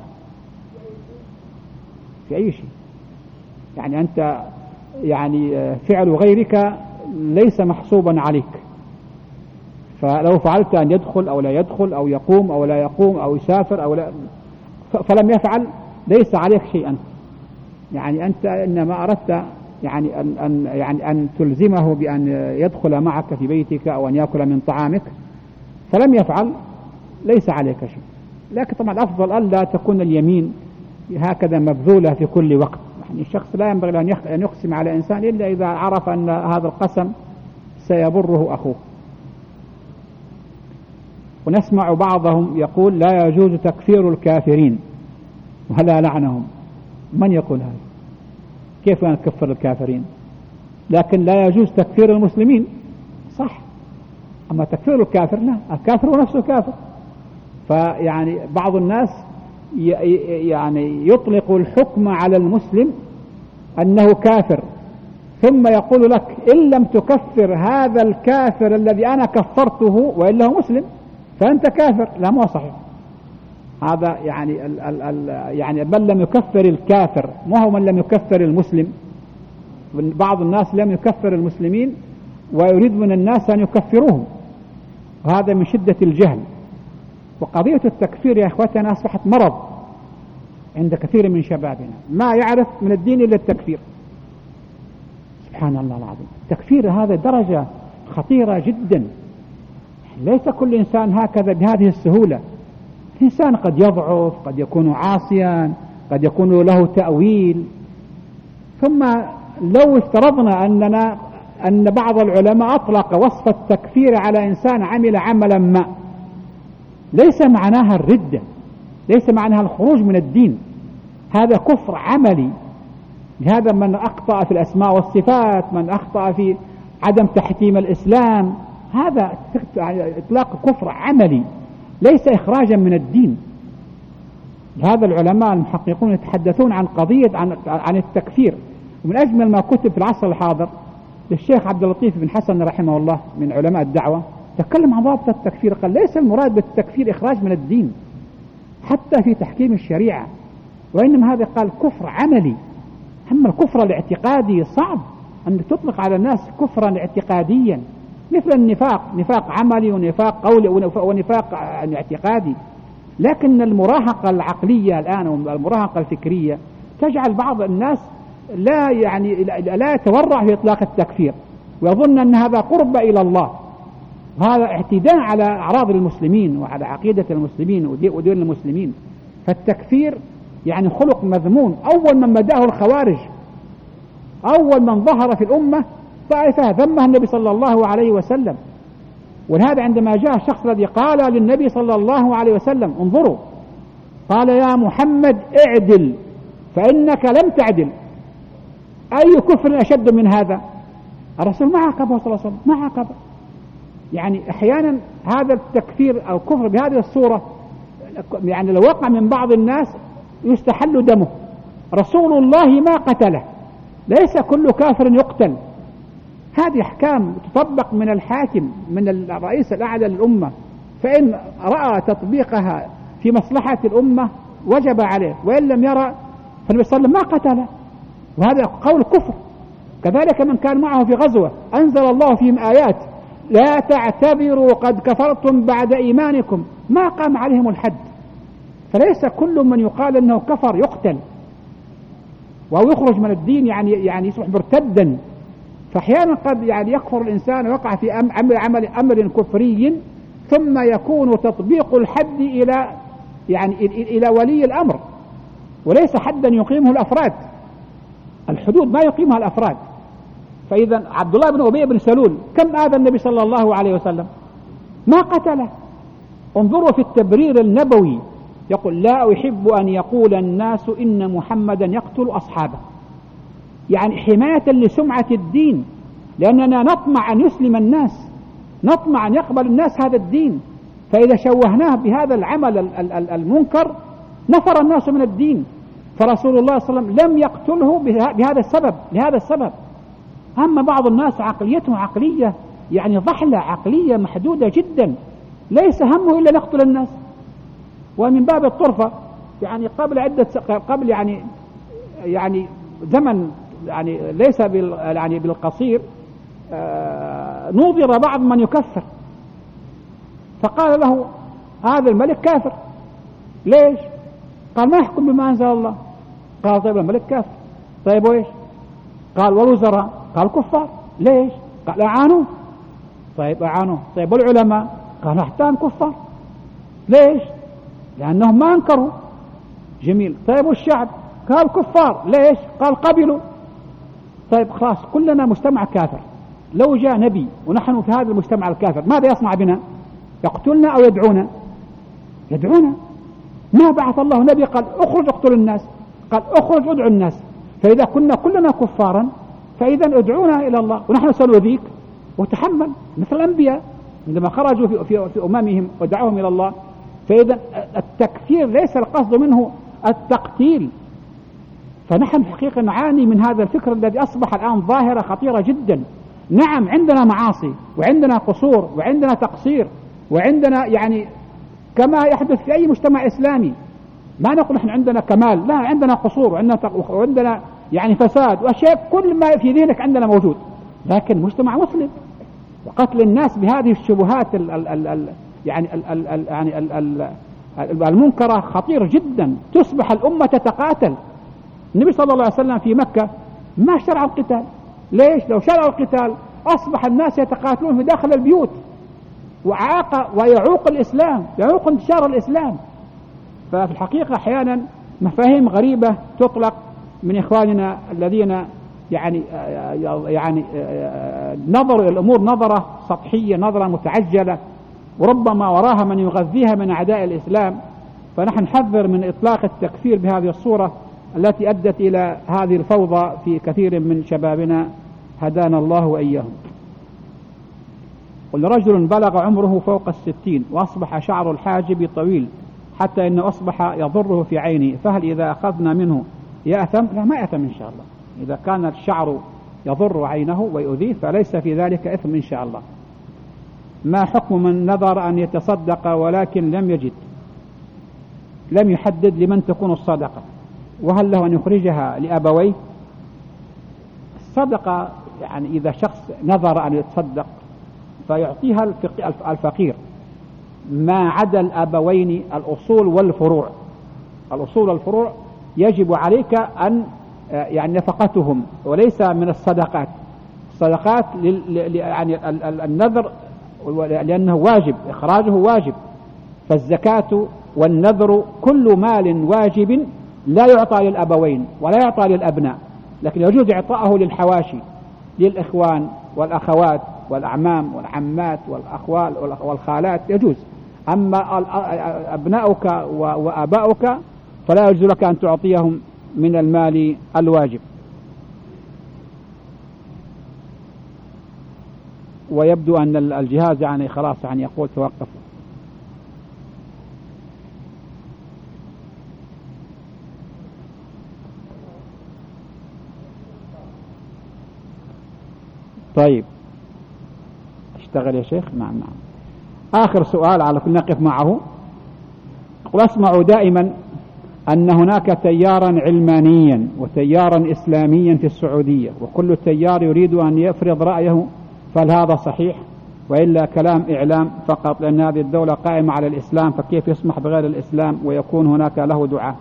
في أي شيء. أنت فعل غيرك ليس محسوبا عليك، فلو فعلت أن يدخل أو لا يدخل أو يقوم أو لا يقوم أو يسافر أو لا فلم يفعل ليس عليك شيئا. أنت إنما أردت أن تلزمه بأن يدخل معك في بيتك أو أن يأكل من طعامك فلم يفعل ليس عليك شيء. لكن طبعا الأفضل ألا تكون اليمين هكذا مبذولة في كل وقت. الشخص لا ينبغي أن يقسم على إنسان إلا إذا عرف أن هذا القسم سيبره أخوه. ونسمع بعضهم يقول لا يجوز تكفير الكافرين ولا لعنهم. من يقول هذا؟ كيف نكفر الكافرين؟ لكن لا يجوز تكفير المسلمين، صح، أما تكفير الكافر لا، الكافر هو نفسه كافر. بعض الناس يطلق الحكم على المسلم أنه كافر، ثم يقول لك إن لم تكفر هذا الكافر الذي أنا كفرته وإلا هو مسلم فأنت كافر. لا، مو صحيح هذا. من لم يكفر الكافر ما هو من لم يكفر المسلم. بعض الناس لم يكفر المسلمين ويريد من الناس أن يكفروهم، وهذا من شدة الجهل. وقضية التكفير يا أخوتنا أصبحت مرض عند كثير من شبابنا، ما يعرف من الدين إلا التكفير. سبحان الله العظيم، التكفير هذا درجة خطيرة جدا. ليس كل إنسان هكذا بهذه السهولة. الإنسان قد يضعف، قد يكون عاصيا، قد يكون له تأويل. ثم لو افترضنا أن بعض العلماء أطلق وصف التكفير على إنسان عمل عملا ما، ليس معناها الردة، ليس معناها الخروج من الدين، هذا كفر عملي. لهذا من أخطأ في الأسماء والصفات، من أخطأ في عدم تحكيم الإسلام، هذا إطلاق كفر عملي ليس إخراجا من الدين. هذا العلماء المحققون يتحدثون عن قضية عن التكفير. ومن أجمل ما كتب في العصر الحاضر للشيخ عبد اللطيف بن حسن رحمه الله من علماء الدعوة، تكلم عن ضابط التكفير. قال ليس المراد بالتكفير إخراج من الدين حتى في تحكيم الشريعة، وإنما هذا قال كفر عملي. أما الكفر الاعتقادي صعب أن تطلق على الناس كفرا اعتقاديا، مثل النفاق، نفاق عملي ونفاق قولي ونفاق اعتقادي. لكن المراهقة العقلية الآن والمراهقة الفكرية تجعل بعض الناس لا يتورع في إطلاق التكفير، ويظن أن هذا قرب إلى الله، هذا اعتداء على أعراض المسلمين وعلى عقيدة المسلمين ودين المسلمين. فالتكفير خلق مذموم. أول من مداه الخوارج، أول من ظهر في الأمة طائفة ذمها النبي صلى الله عليه وسلم. ولهذا عندما جاء الشخص الذي قال للنبي صلى الله عليه وسلم انظروا، قال يا محمد اعدل فإنك لم تعدل، أي كفر أشد من هذا؟ الرسول ما عاقبه صلى الله عليه وسلم، ما عاقبه. أحيانا هذا التكفير أو كفر بهذه الصورة لو وقع من بعض الناس يستحل دمه. رسول الله ما قتله، ليس كل كافر يقتل. هذه أحكام تطبق من الحاكم، من الرئيس الأعلى للأمة، فإن رأى تطبيقها في مصلحة الأمة وجب عليه، وإن لم يرى فالنبي صلى الله عليه وسلم ما قتله، وهذا قول كفر. كذلك من كان معه في غزوة أنزل الله فيهم آيات لا تعتبروا قد كفرتم بعد إيمانكم، ما قام عليهم الحد. فليس كل من يقال أنه كفر يقتل وهو يخرج من الدين، يعني يصبح مرتدا. فأحيانا قد يكفر الإنسان ويقع في أمر كفري ثم يكون تطبيق الحد إلى ولي الأمر، وليس حدا يقيمه الأفراد. الحدود ما يقيمها الأفراد. فإذا عبد الله بن أبي بن سلول كم آذى النبي صلى الله عليه وسلم؟ ما قتله. انظروا في التبرير النبوي يقول لا أحب أن يقول الناس إن محمدا يقتل أصحابه، يعني حماية لسمعة الدين، لأننا نطمع أن يسلم الناس، نطمع أن يقبل الناس هذا الدين. فإذا شوهناه بهذا العمل المنكر نفر الناس من الدين. فرسول الله صلى الله عليه وسلم لم يقتله لهذا السبب. أما بعض الناس عقليته عقلية ضحلة، عقلية محدودة جدا، ليس همه إلا نقتل الناس. ومن باب الطرفة قبل زمن ليس بالقصير نوظر بعض من يكفر، فقال له هذا الملك كافر. ليش؟ قال ما يحكم بما أنزل الله. قال طيب الملك كافر. طيب وإيش؟ قال والوزراء. قال كفار. ليش؟ قال أعانوه. طيب أعانوه. طيب والعلماء؟ قال أحتام كفار. ليش؟ لأنهم ما أنكروا. جميل. طيب والشعب؟ قال كفار. ليش؟ قال قبلوا. طيب خلاص كلنا مجتمع كافر. لو جاء نبي ونحن في هذا المجتمع الكافر ماذا يصنع بنا؟ يقتلنا أو يدعونا؟ يدعونا. ما بعث الله نبي قال اخرج اقتل الناس، قال اخرج ادعو الناس. فإذا كنا كلنا كفارا فإذا ادعونا إلى الله ونحن سنؤذيك وتحمل، مثل الأنبياء عندما خرجوا في أممهم ودعوهم إلى الله. فإذا التكفير ليس القصد منه التقتيل. فنحن حقيقة نعاني من هذا الفكر الذي أصبح الآن ظاهرة خطيرة جدا. نعم عندنا معاصي وعندنا قصور وعندنا تقصير وعندنا كما يحدث في أي مجتمع إسلامي. ما نقول نحن عندنا كمال، لا، عندنا قصور وعندنا فساد وأشياء، كل ما في ذهنك عندنا موجود. لكن مجتمع مسلم، وقتل الناس بهذه الشبهات المنكرة خطير جدا. تصبح الأمة تتقاتل. النبي صلى الله عليه وسلم في مكة ما شرع القتال. ليش؟ لو شرع القتال أصبح الناس يتقاتلون في داخل البيوت ويعوق الإسلام، يعوق انتشار الإسلام. ففي الحقيقة أحيانا مفاهيم غريبة تطلق من إخواننا الذين نظروا إلى الأمور نظرة سطحية، نظرة متعجلة، وربما وراها من يغذيها من أعداء الإسلام. فنحن نحذر من إطلاق التكفير بهذه الصورة التي أدت إلى هذه الفوضى في كثير من شبابنا، هدانا الله وإياهم. قل رجل بلغ عمره فوق 60 وأصبح شعر الحاجب طويل حتى إنه أصبح يضره في عينه، فهل إذا أخذنا منه يأثم؟ لا، ما يأثم إن شاء الله. إذا كان الشعر يضر عينه ويؤذيه فليس في ذلك إثم إن شاء الله. ما حكم من نظر أن يتصدق ولكن لم يجد، لم يحدد لمن تكون الصدقة، وهل له أن يخرجها لأبويه؟ الصدقة إذا شخص نظر أن يتصدق فيعطيها الفقير، ما عدا الأبوين الأصول والفروع. الأصول والفروع يجب عليك أن نفقتهم، وليس من الصدقات. الصدقات النذر لأنه واجب، إخراجه واجب. فالزكاة والنذر كل مال واجب لا يعطى للأبوين ولا يعطى للأبناء، لكن يجوز إعطاءه للحواشي، للإخوان والأخوات والأعمام والعمات والأخوال والخالات يجوز. أما أبناؤك وآباؤك فلا يجوز لك أن تعطيهم من المال الواجب. ويبدو أن الجهاز خلاص يقول توقف. طيب اشتغل يا شيخ. نعم. آخر سؤال على كل نقف معه. واسمع دائما أن هناك تيارا علمانيا وتيارا إسلاميا في السعودية، وكل تيار يريد أن يفرض رأيه، فهل هذا صحيح وإلا كلام إعلام فقط؟ لأن هذه الدولة قائمة على الإسلام، فكيف يسمح بغير الإسلام ويكون هناك له دعاء؟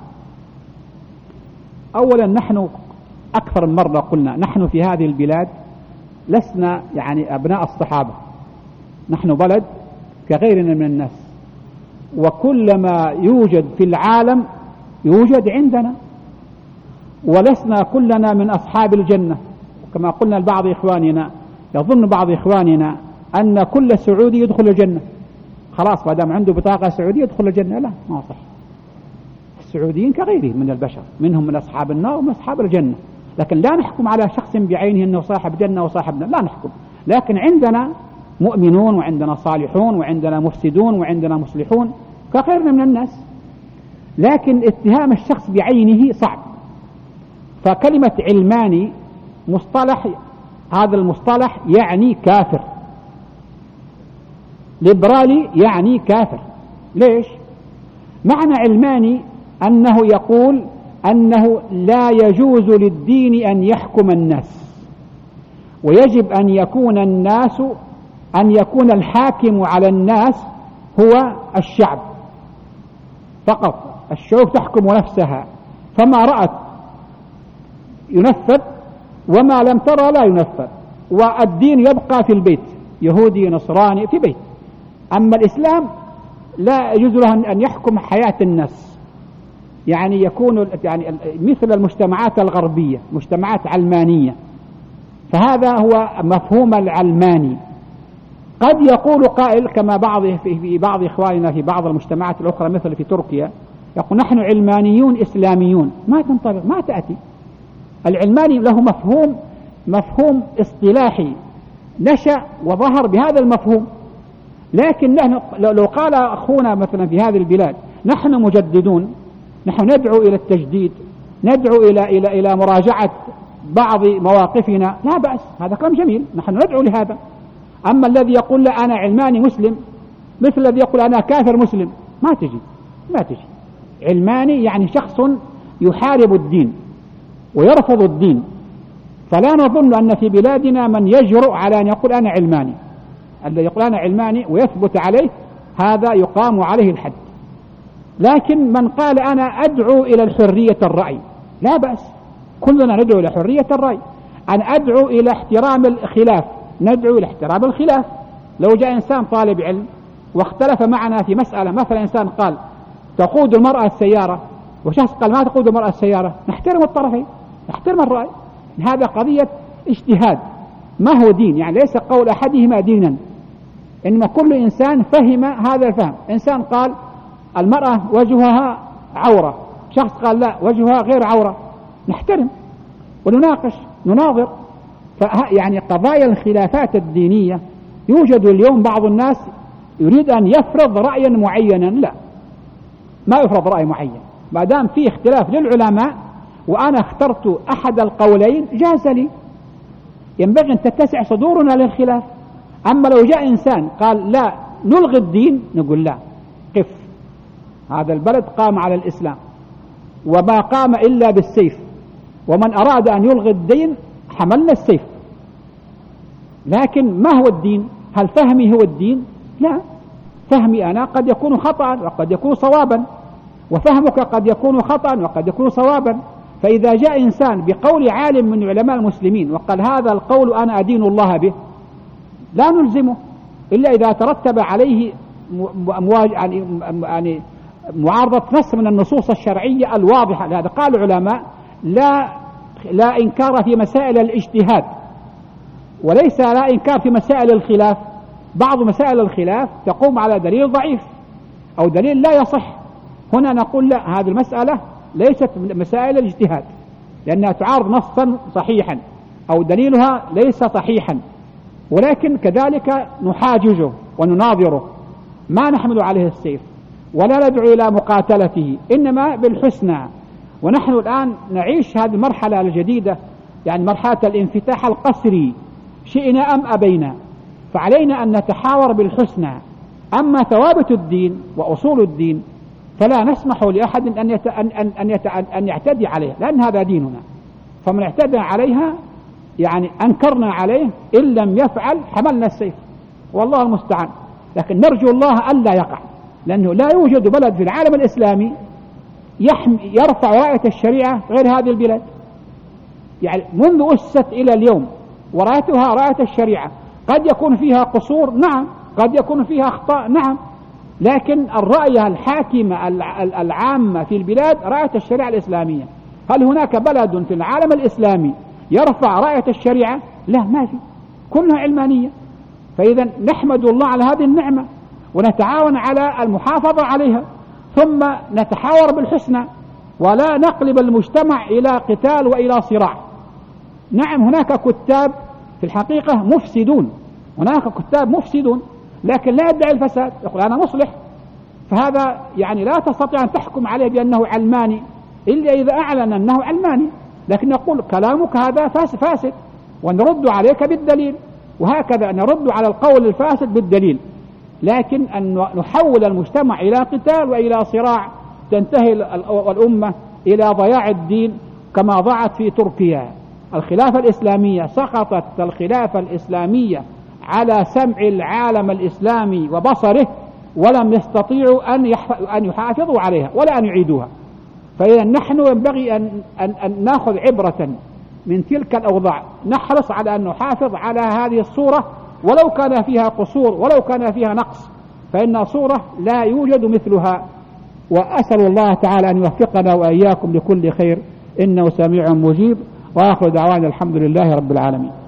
أولا نحن أكثر من مرة قلنا نحن في هذه البلاد لسنا يعني أبناء الصحابة، نحن بلد كغيرنا من الناس، وكل ما يوجد في العالم يوجد عندنا، ولسنا كلنا من أصحاب الجنة. كما قلنا لبعض إخواننا، يظن بعض إخواننا أن كل سعودي يدخل الجنة، خلاص ما دام عنده بطاقة سعودية يدخل الجنة. لا، ما صح. السعوديين كغيرهم من البشر، منهم من أصحاب النار ومن أصحاب الجنة، لكن لا نحكم على شخص بعينه أنه صاحب جنة وصاحب نار، لا نحكم. لكن عندنا مؤمنون وعندنا صالحون وعندنا مفسدون وعندنا مصلحون كغيرنا من الناس، لكن اتهام الشخص بعينه صعب. فكلمة علماني مصطلح، هذا المصطلح يعني كافر، ليبرالي يعني كافر. ليش؟ معنى علماني أنه يقول أنه لا يجوز للدين أن يحكم الناس، ويجب أن يكون الحاكم على الناس هو الشعب فقط. الشعوب تحكم نفسها، فما رأت ينفذ وما لم ترى لا ينفذ، والدين يبقى في البيت، يهودي نصراني في بيت. أما الإسلام لا يجوز له أن يحكم حياة الناس، يعني يكون يعني مثل المجتمعات الغربية، مجتمعات علمانية. فهذا هو مفهوم العلماني. قد يقول قائل كما في بعض إخواننا في بعض المجتمعات الأخرى مثل في تركيا، يقول نحن علمانيون إسلاميون. ما تنطبق، ما تأتي. العلماني له مفهوم اصطلاحي نشأ وظهر بهذا المفهوم، لكن لو قال أخونا مثلا في هذه البلاد نحن مجددون، نحن ندعو إلى التجديد، ندعو إلى مراجعة بعض مواقفنا، لا بأس، هذا كلام جميل، نحن ندعو لهذا. أما الذي يقول لا أنا علماني مسلم مثل الذي يقول أنا كافر مسلم، ما تجي. علماني يعني شخص يحارب الدين ويرفض الدين. فلا نظن أن في بلادنا من يجرؤ على أن يقول أنا علماني. الذي يقول أنا علماني ويثبت عليه هذا يقام عليه الحد. لكن من قال أنا أدعو إلى الحرية الرأي، لا بأس، كلنا ندعو إلى حرية الرأي. أن أدعو إلى احترام الخلاف، ندعو إلى احترام الخلاف. لو جاء إنسان طالب علم واختلف معنا في مسألة، مثلا إنسان قال تقود المرأة السيارة وشخص قال ما تقود المرأة السيارة، نحترم الطرفين، نحترم الرأي. هذا قضية اجتهاد، ما هو دين، يعني ليس قول أحدهما دينا، إنما كل إنسان فهم هذا الفهم. إنسان قال المرأة وجهها عورة، شخص قال لا وجهها غير عورة، نحترم ونناقش نناظر. يعني قضايا الخلافات الدينية يوجد اليوم بعض الناس يريد أن يفرض رأيا معينا، لا، ما يفرض رأي معين، ما دام في اختلاف للعلماء وأنا اخترت أحد القولين جاز لي، ينبغي أن تتسع صدورنا للخلاف. أما لو جاء إنسان قال لا نلغي الدين، نقول لا، قف، هذا البلد قام على الإسلام وما قام إلا بالسيف، ومن أراد أن يلغي الدين حملنا السيف. لكن ما هو الدين؟ هل فهمي هو الدين؟ لا، فهمي أنا قد يكون خطأ وقد يكون صوابا، وفهمك قد يكون خطأ وقد يكون صوابا. فإذا جاء إنسان بقول عالم من علماء المسلمين وقال هذا القول أنا أدين الله به، لا نلزمه إلا إذا ترتب عليه يعني معارضة نص من النصوص الشرعية الواضحة. لهذا قال العلماء لا إنكار في مسائل الاجتهاد، وليس لا إنكار في مسائل الخلاف. بعض مسائل الخلاف تقوم على دليل ضعيف أو دليل لا يصح، هنا نقول لا، هذه المسألة ليست مسائل الاجتهاد لأنها تعارض نصا صحيحا أو دليلها ليس صحيحا، ولكن كذلك نحاججه ونناظره، ما نحمل عليه السيف ولا ندعو إلى مقاتلته، إنما بالحسنى. ونحن الآن نعيش هذه المرحلة الجديدة، يعني مرحلة الانفتاح القسري، شئنا أم أبينا، فعلينا أن نتحاور بالحسنى. أما ثوابت الدين وأصول الدين فلا نسمح لأحد أن يعتدي عليها، لأن هذا ديننا، فمن اعتدى عليها يعني أنكرنا عليه، إن لم يفعل حملنا السيف، والله المستعان. لكن نرجو الله ألا يقع، لأنه لا يوجد بلد في العالم الإسلامي يرفع راية الشريعة غير هذه البلاد. يعني منذ أسست إلى اليوم ورايتها راية الشريعة، قد يكون فيها قصور نعم، قد يكون فيها أخطاء نعم، لكن الرأية الحاكمة العامة في البلاد راية الشريعة الإسلامية. هل هناك بلد في العالم الإسلامي يرفع راية الشريعة؟ لا، ما في، كلها علمانية. فإذا نحمد الله على هذه النعمة ونتعاون على المحافظة عليها، ثم نتحاور بالحسنى ولا نقلب المجتمع إلى قتال وإلى صراع. نعم هناك كتاب في الحقيقة مفسدون، هناك كتاب مفسدون، لكن لا يدعي الفساد، يقول أنا مصلح، فهذا يعني لا تستطيع أن تحكم عليه بأنه علماني إلا إذا أعلن أنه علماني، لكن نقول كلامك هذا فاسد ونرد عليك بالدليل، وهكذا نرد على القول الفاسد بالدليل. لكن أن نحول المجتمع إلى قتال وإلى صراع تنتهي الأمة إلى ضياع الدين كما ضاعت في تركيا. الخلافة الإسلامية سقطت الخلافة الإسلامية على سمع العالم الإسلامي وبصره، ولم يستطيعوا أن يحافظوا عليها ولا أن يعيدوها. فإذا نحن ينبغي أن نأخذ عبرة من تلك الأوضاع، نحرص على أن نحافظ على هذه الصورة ولو كان فيها قصور ولو كان فيها نقص، فإن صورة لا يوجد مثلها. وأسأل الله تعالى أن يوفقنا وإياكم لكل خير، إنه سميع مجيب، وآخر دعوانا الحمد لله رب العالمين.